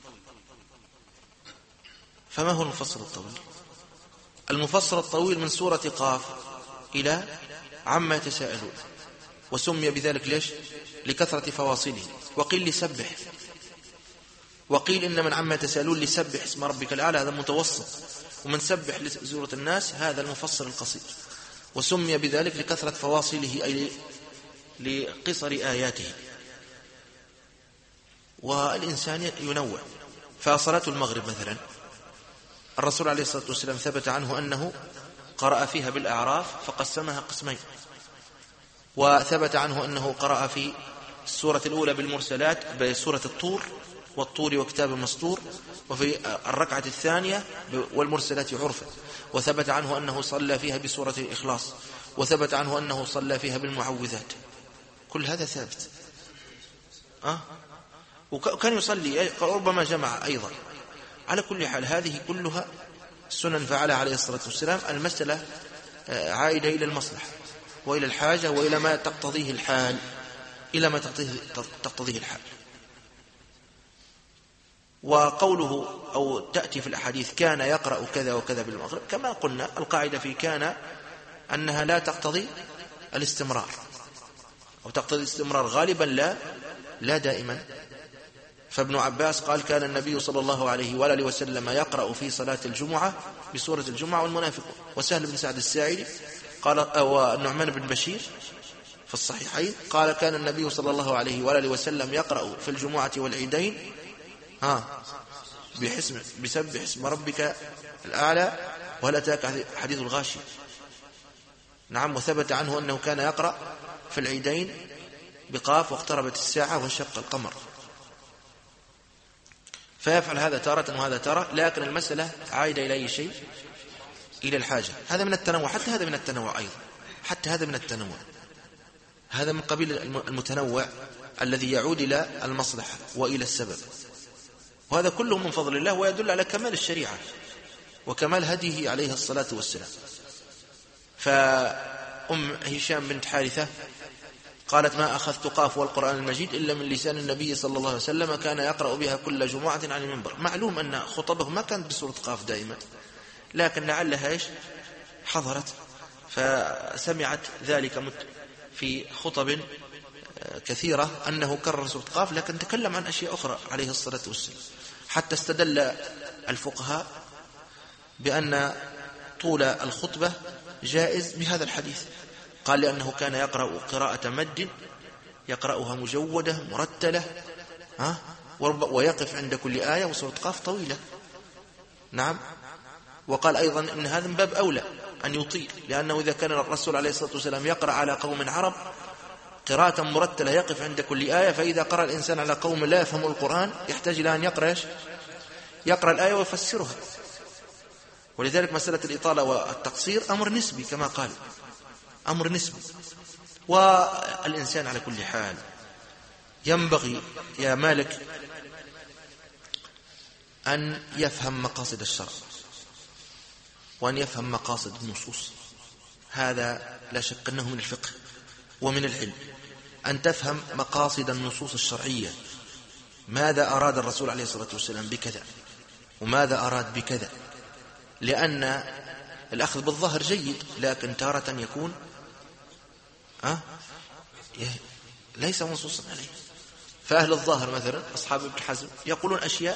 فما هو المفصل الطويل؟ المفصل الطويل من سورة قاف إلى عما يتساءلون، وسمي بذلك ليش؟ لكثرة فواصله. وقيل لسبح، وقيل إن من عما يتساءلون لسبح اسم ربك الأعلى، هذا متوسط، ومن سبح لسورة الناس هذا المفصل القصير، وسمي بذلك لكثرة فواصله أي لقصر آياته. والإنسان ينوع. فصلاة المغرب مثلا الرسول عليه الصلاة والسلام ثبت عنه أنه قرأ فيها بالأعراف فقسمها قسمين، وثبت عنه أنه قرأ في السورة الأولى بالمرسلات بسورة الطور والطور وكتاب مسطور، وفي الركعة الثانية والمرسلات عرفا، وثبت عنه أنه صلى فيها بسورة الإخلاص، وثبت عنه أنه صلى فيها بالمعوذات. كل هذا ثابت. وكان يصلي ربما جمع أيضا. على كل حال هذه كلها سنن فعلها عليه الصلاة والسلام. المسألة عائدة إلى المصلحة وإلى الحاجة وإلى ما تقتضيه الحال، وقوله أو تأتي في الأحاديث كان يقرأ كذا وكذا بالمغرب، كما قلنا القاعدة في كان أنها لا تقتضي الاستمرار، أو تقتضي الاستمرار غالبا لا دائما. فابن عباس قال كان النبي صلى الله عليه وآله وسلم يقرأ في صلاة الجمعة بسورة الجمعة والمنافقون. وسهل بن سعد الساعدي قال، والنعمان بن بشير في الصحيحين قال كان النبي صلى الله عليه وآله وسلم يقرأ في الجمعة والعيدين بسبح اسم ربك الأعلى وهل أتاك حديث الغاشي؟ نعم. وثبت عنه أنه كان يقرأ في العيدين بقاف واقتربت الساعة وانشق القمر، فيفعل هذا تارة وهذا تارة، لكن المسألة عائدة إلى أي شيء؟ إلى الحاجة. هذا من التنوع، حتى هذا من التنوع أيضا، حتى هذا من التنوع، هذا من قبيل المتنوع الذي يعود إلى المصلحة وإلى السبب، وهذا كله من فضل الله، ويدل على كمال الشريعة وكمال هديه عليه الصلاة والسلام. فأم هشام بنت حارثة قالت: ما أخذت قاف والقرآن المجيد إلا من لسان النبي صلى الله عليه وسلم، كان يقرأ بها كل جمعة عن المنبر. معلوم أن خطبه ما كانت بسورة قاف دائما، لكن لعلها حضرت فسمعت ذلك في خطب كثيرة أنه كرر سورة قاف، لكن تكلم عن أشياء أخرى عليه الصلاة والسلام، حتى استدل الفقهاء بأن طول الخطبة جائز بهذا الحديث. قال: لأنه كان يقرأ قراءة مد، يقرأها مجودة مرتلة، ويقف عند كل آية، وسورة قاف طويلة. نعم. وقال أيضا إن هذا من باب أولى أن يطيل، لأنه إذا كان الرسول عليه الصلاة والسلام يقرأ على قوم عرب قراءة مرتلة يقف عند كل آية، فإذا قرأ الإنسان على قوم لا يفهم القرآن يحتاج إلى أن يقرأ الآية ويفسرها. ولذلك مسألة الإطالة والتقصير أمر نسبي كما قال، أمر نسبي. والإنسان على كل حال ينبغي يا مالك أن يفهم مقاصد الشرع، وأن يفهم مقاصد النصوص. هذا لا شك أنه من الفقه ومن العلم، أن تفهم مقاصد النصوص الشرعية، ماذا أراد الرسول عليه الصلاة والسلام بكذا، وماذا أراد بكذا. لأن الأخذ بالظاهر جيد، لكن تارة يكون ليس منصوصا عليه. فأهل الظاهر مثلا أصحاب ابن حزم يقولون أشياء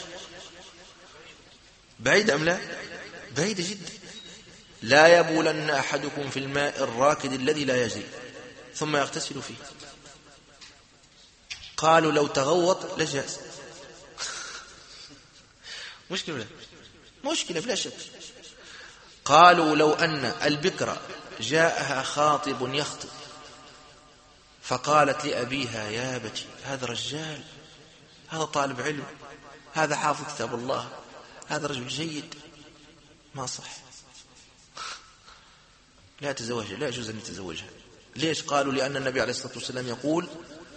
بعيدة أم لا؟ بعيدة جدا. لا يبولن أحدكم في الماء الراكد الذي لا يجري ثم يغتسل فيه. قالوا لو تغوط لجاز. مشكلة بلا شك. قالوا لو أن البكرة جاءها خاطب يخطب فقالت لأبيها يا بتي، هذا رجال، هذا طالب علم، هذا حافظ كتاب الله، هذا رجل جيد، ما صح، لا تزوجها، لا يجوز أن يتزوجها. ليش؟ قالوا لأن النبي عليه الصلاة والسلام يقول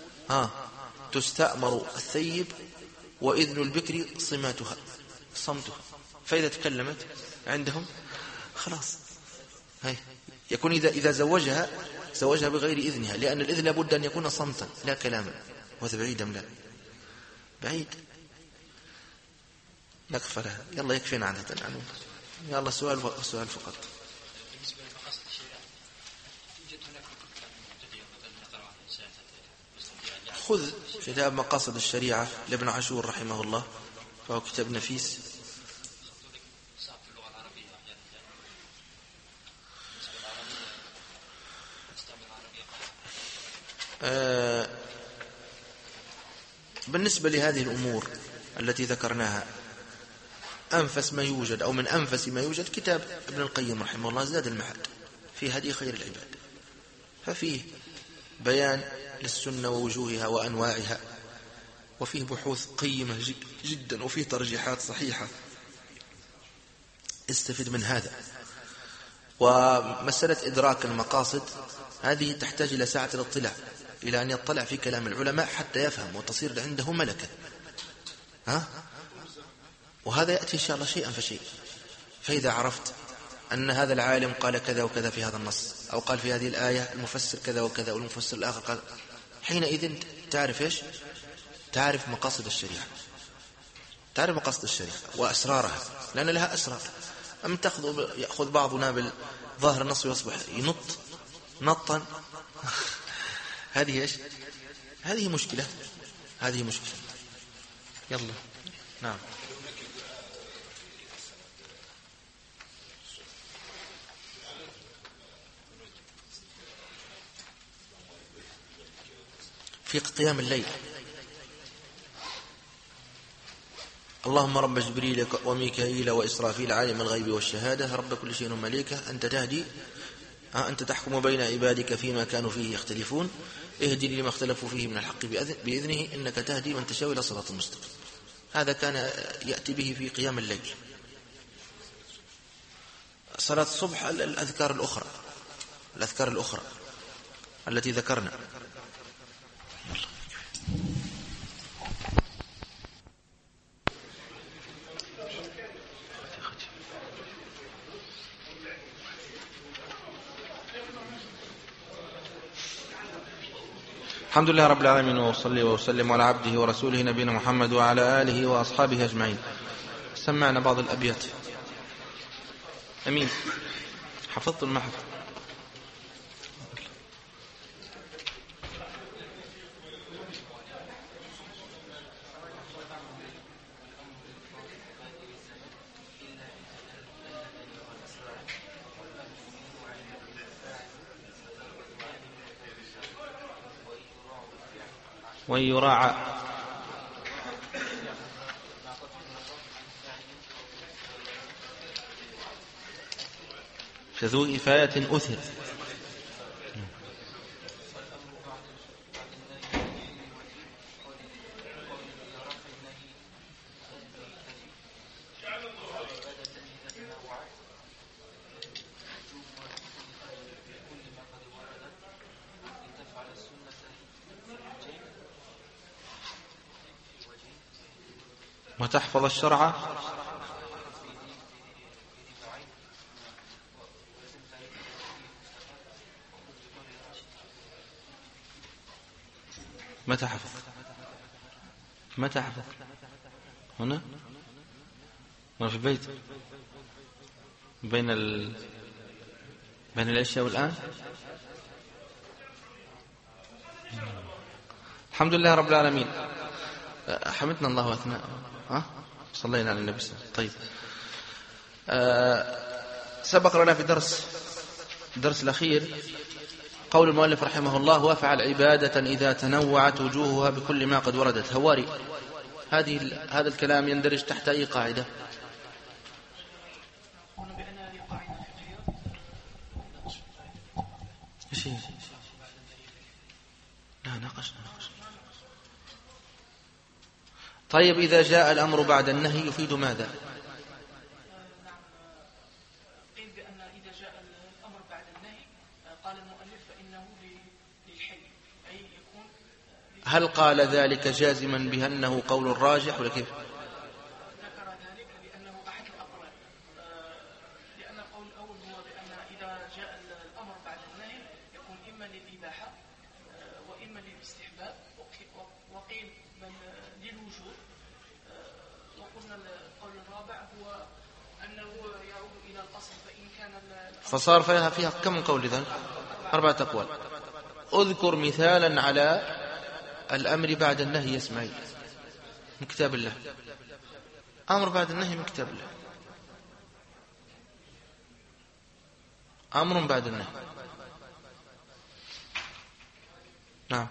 تستأمر الثيب وإذن البكر صمتها، فإذا تكلمت عندهم خلاص يكون إذا زوجها بغير إذنها، لأن الإذن لابد أن يكون صمتا لا كلاما. وهذا بعيد أم لا؟ بعيد. نكفى لها، يلا يكفينا عنها. يلا سؤال فقط. خذ كتاب مقاصد الشريعة لابن عاشور رحمه الله، فهو كتاب نفيس. بالنسبة لهذه الأمور التي ذكرناها، أنفس ما يوجد أو من أنفس ما يوجد كتاب ابن القيم رحمه الله زاد المعاد في هدي خير العباد، ففيه بيان للسنة ووجوهها وأنواعها، وفيه بحوث قيمة جدا، وفيه ترجيحات صحيحة. استفد من هذا. ومسألة إدراك المقاصد هذه تحتاج إلى ساعة الاطلاع، إلى أن يطلع في كلام العلماء حتى يفهم وتصير عنده ملكة. وهذا يأتي إن شاء الله شيئا فشيء. فإذا عرفت أن هذا العالم قال كذا وكذا في هذا النص، أو قال في هذه الآية المفسر كذا وكذا والمفسر الآخر قال، حينئذ تعرف تعرف مقاصد الشريعة، تعرف مقاصد الشريعة وأسرارها، لأن لها أسرار. أم يأخذ بعضنا بالظاهر النص ويصبح نطا هذه مشكلة. يلا. نعم. في قيام الليل اللهم رب جبريل وميكائيل وإسرافيل عالم الغيب والشهادة رب كل شيء ومليكه أنت تهدي أنت تحكم بين عبادك فيما كانوا فيه يختلفون اهدني لما اختلفوا فيه من الحق بإذنه إنك تهدي من تشاء إلى صراط مستقيم. هذا كان يأتي به في قيام الليل. صلاة الصبح الأذكار الأخرى التي ذكرنا. الحمد لله رب العالمين وصلي وسلم على عبده ورسوله نبينا محمد وعلى آله وأصحابه أجمعين. سمعنا بعض الأبيات. أمين حفظت المحف. ويراعى فذو إفاية أثر. وتحفظ الشرع متى حفظ هنا ولا في البيت بين العشاء والآن. الحمد لله رب العالمين. حمدنا الله أثناء صلينا على النبي صلى الله عليه وسلم. طيب سبق لنا في الدرس الأخير قول المؤلف رحمه الله وافعل عبادة إذا تنوعت وجوهها بكل ما قد وردت. هواري هذا الكلام يندرج تحت أي قاعدة؟ لا ناقشنا. طيب إذا جاء الأمر بعد النهي يفيد ماذا؟ قيل بأن إذا جاء الأمر بعد النهي قال المؤلف فإنه للحل أي يكون. هل قال ذلك جازما بأنه قول راجح ولا كيف؟ ذكر ذلك لأنه أحد الأقوال، لأن القول الأول هو بأن إذا جاء الأمر بعد النهي يكون إما للإباحة وإما للاستحباب، وقيل بل للوجوب. وقلنا القول الرابع هو أنه يعود إلى الأصل فإن كان فصار فيها كم قول إذن؟ 4 أقوال. أذكر مثالا على الأمر بعد النهي. اسمعي من كتاب الله. أمر بعد النهي من كتاب الله. أمر بعد النهي. نعم.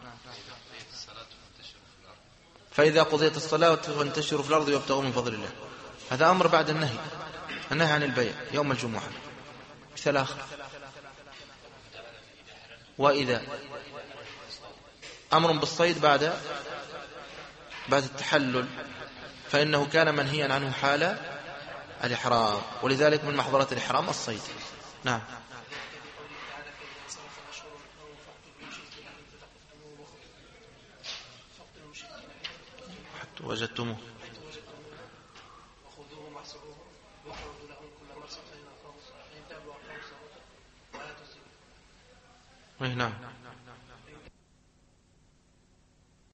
فإذا قضيت الصلاة فانتشروا في الأرض وابتغوا من فضل الله. هذا أمر بعد النهي عن البيع يوم الجمعة. مثال آخر وإذا أمر بالصيد بعد التحلل فإنه كان منهيا عنه حال الإحرام، ولذلك من محظورات الإحرام الصيد. نعم. حتى وجدتموه وخذوه محصروه واخرجوا لهم كل مرصد فإن تابوا وأقاموا الصلاة ولا تسلموا. نعم.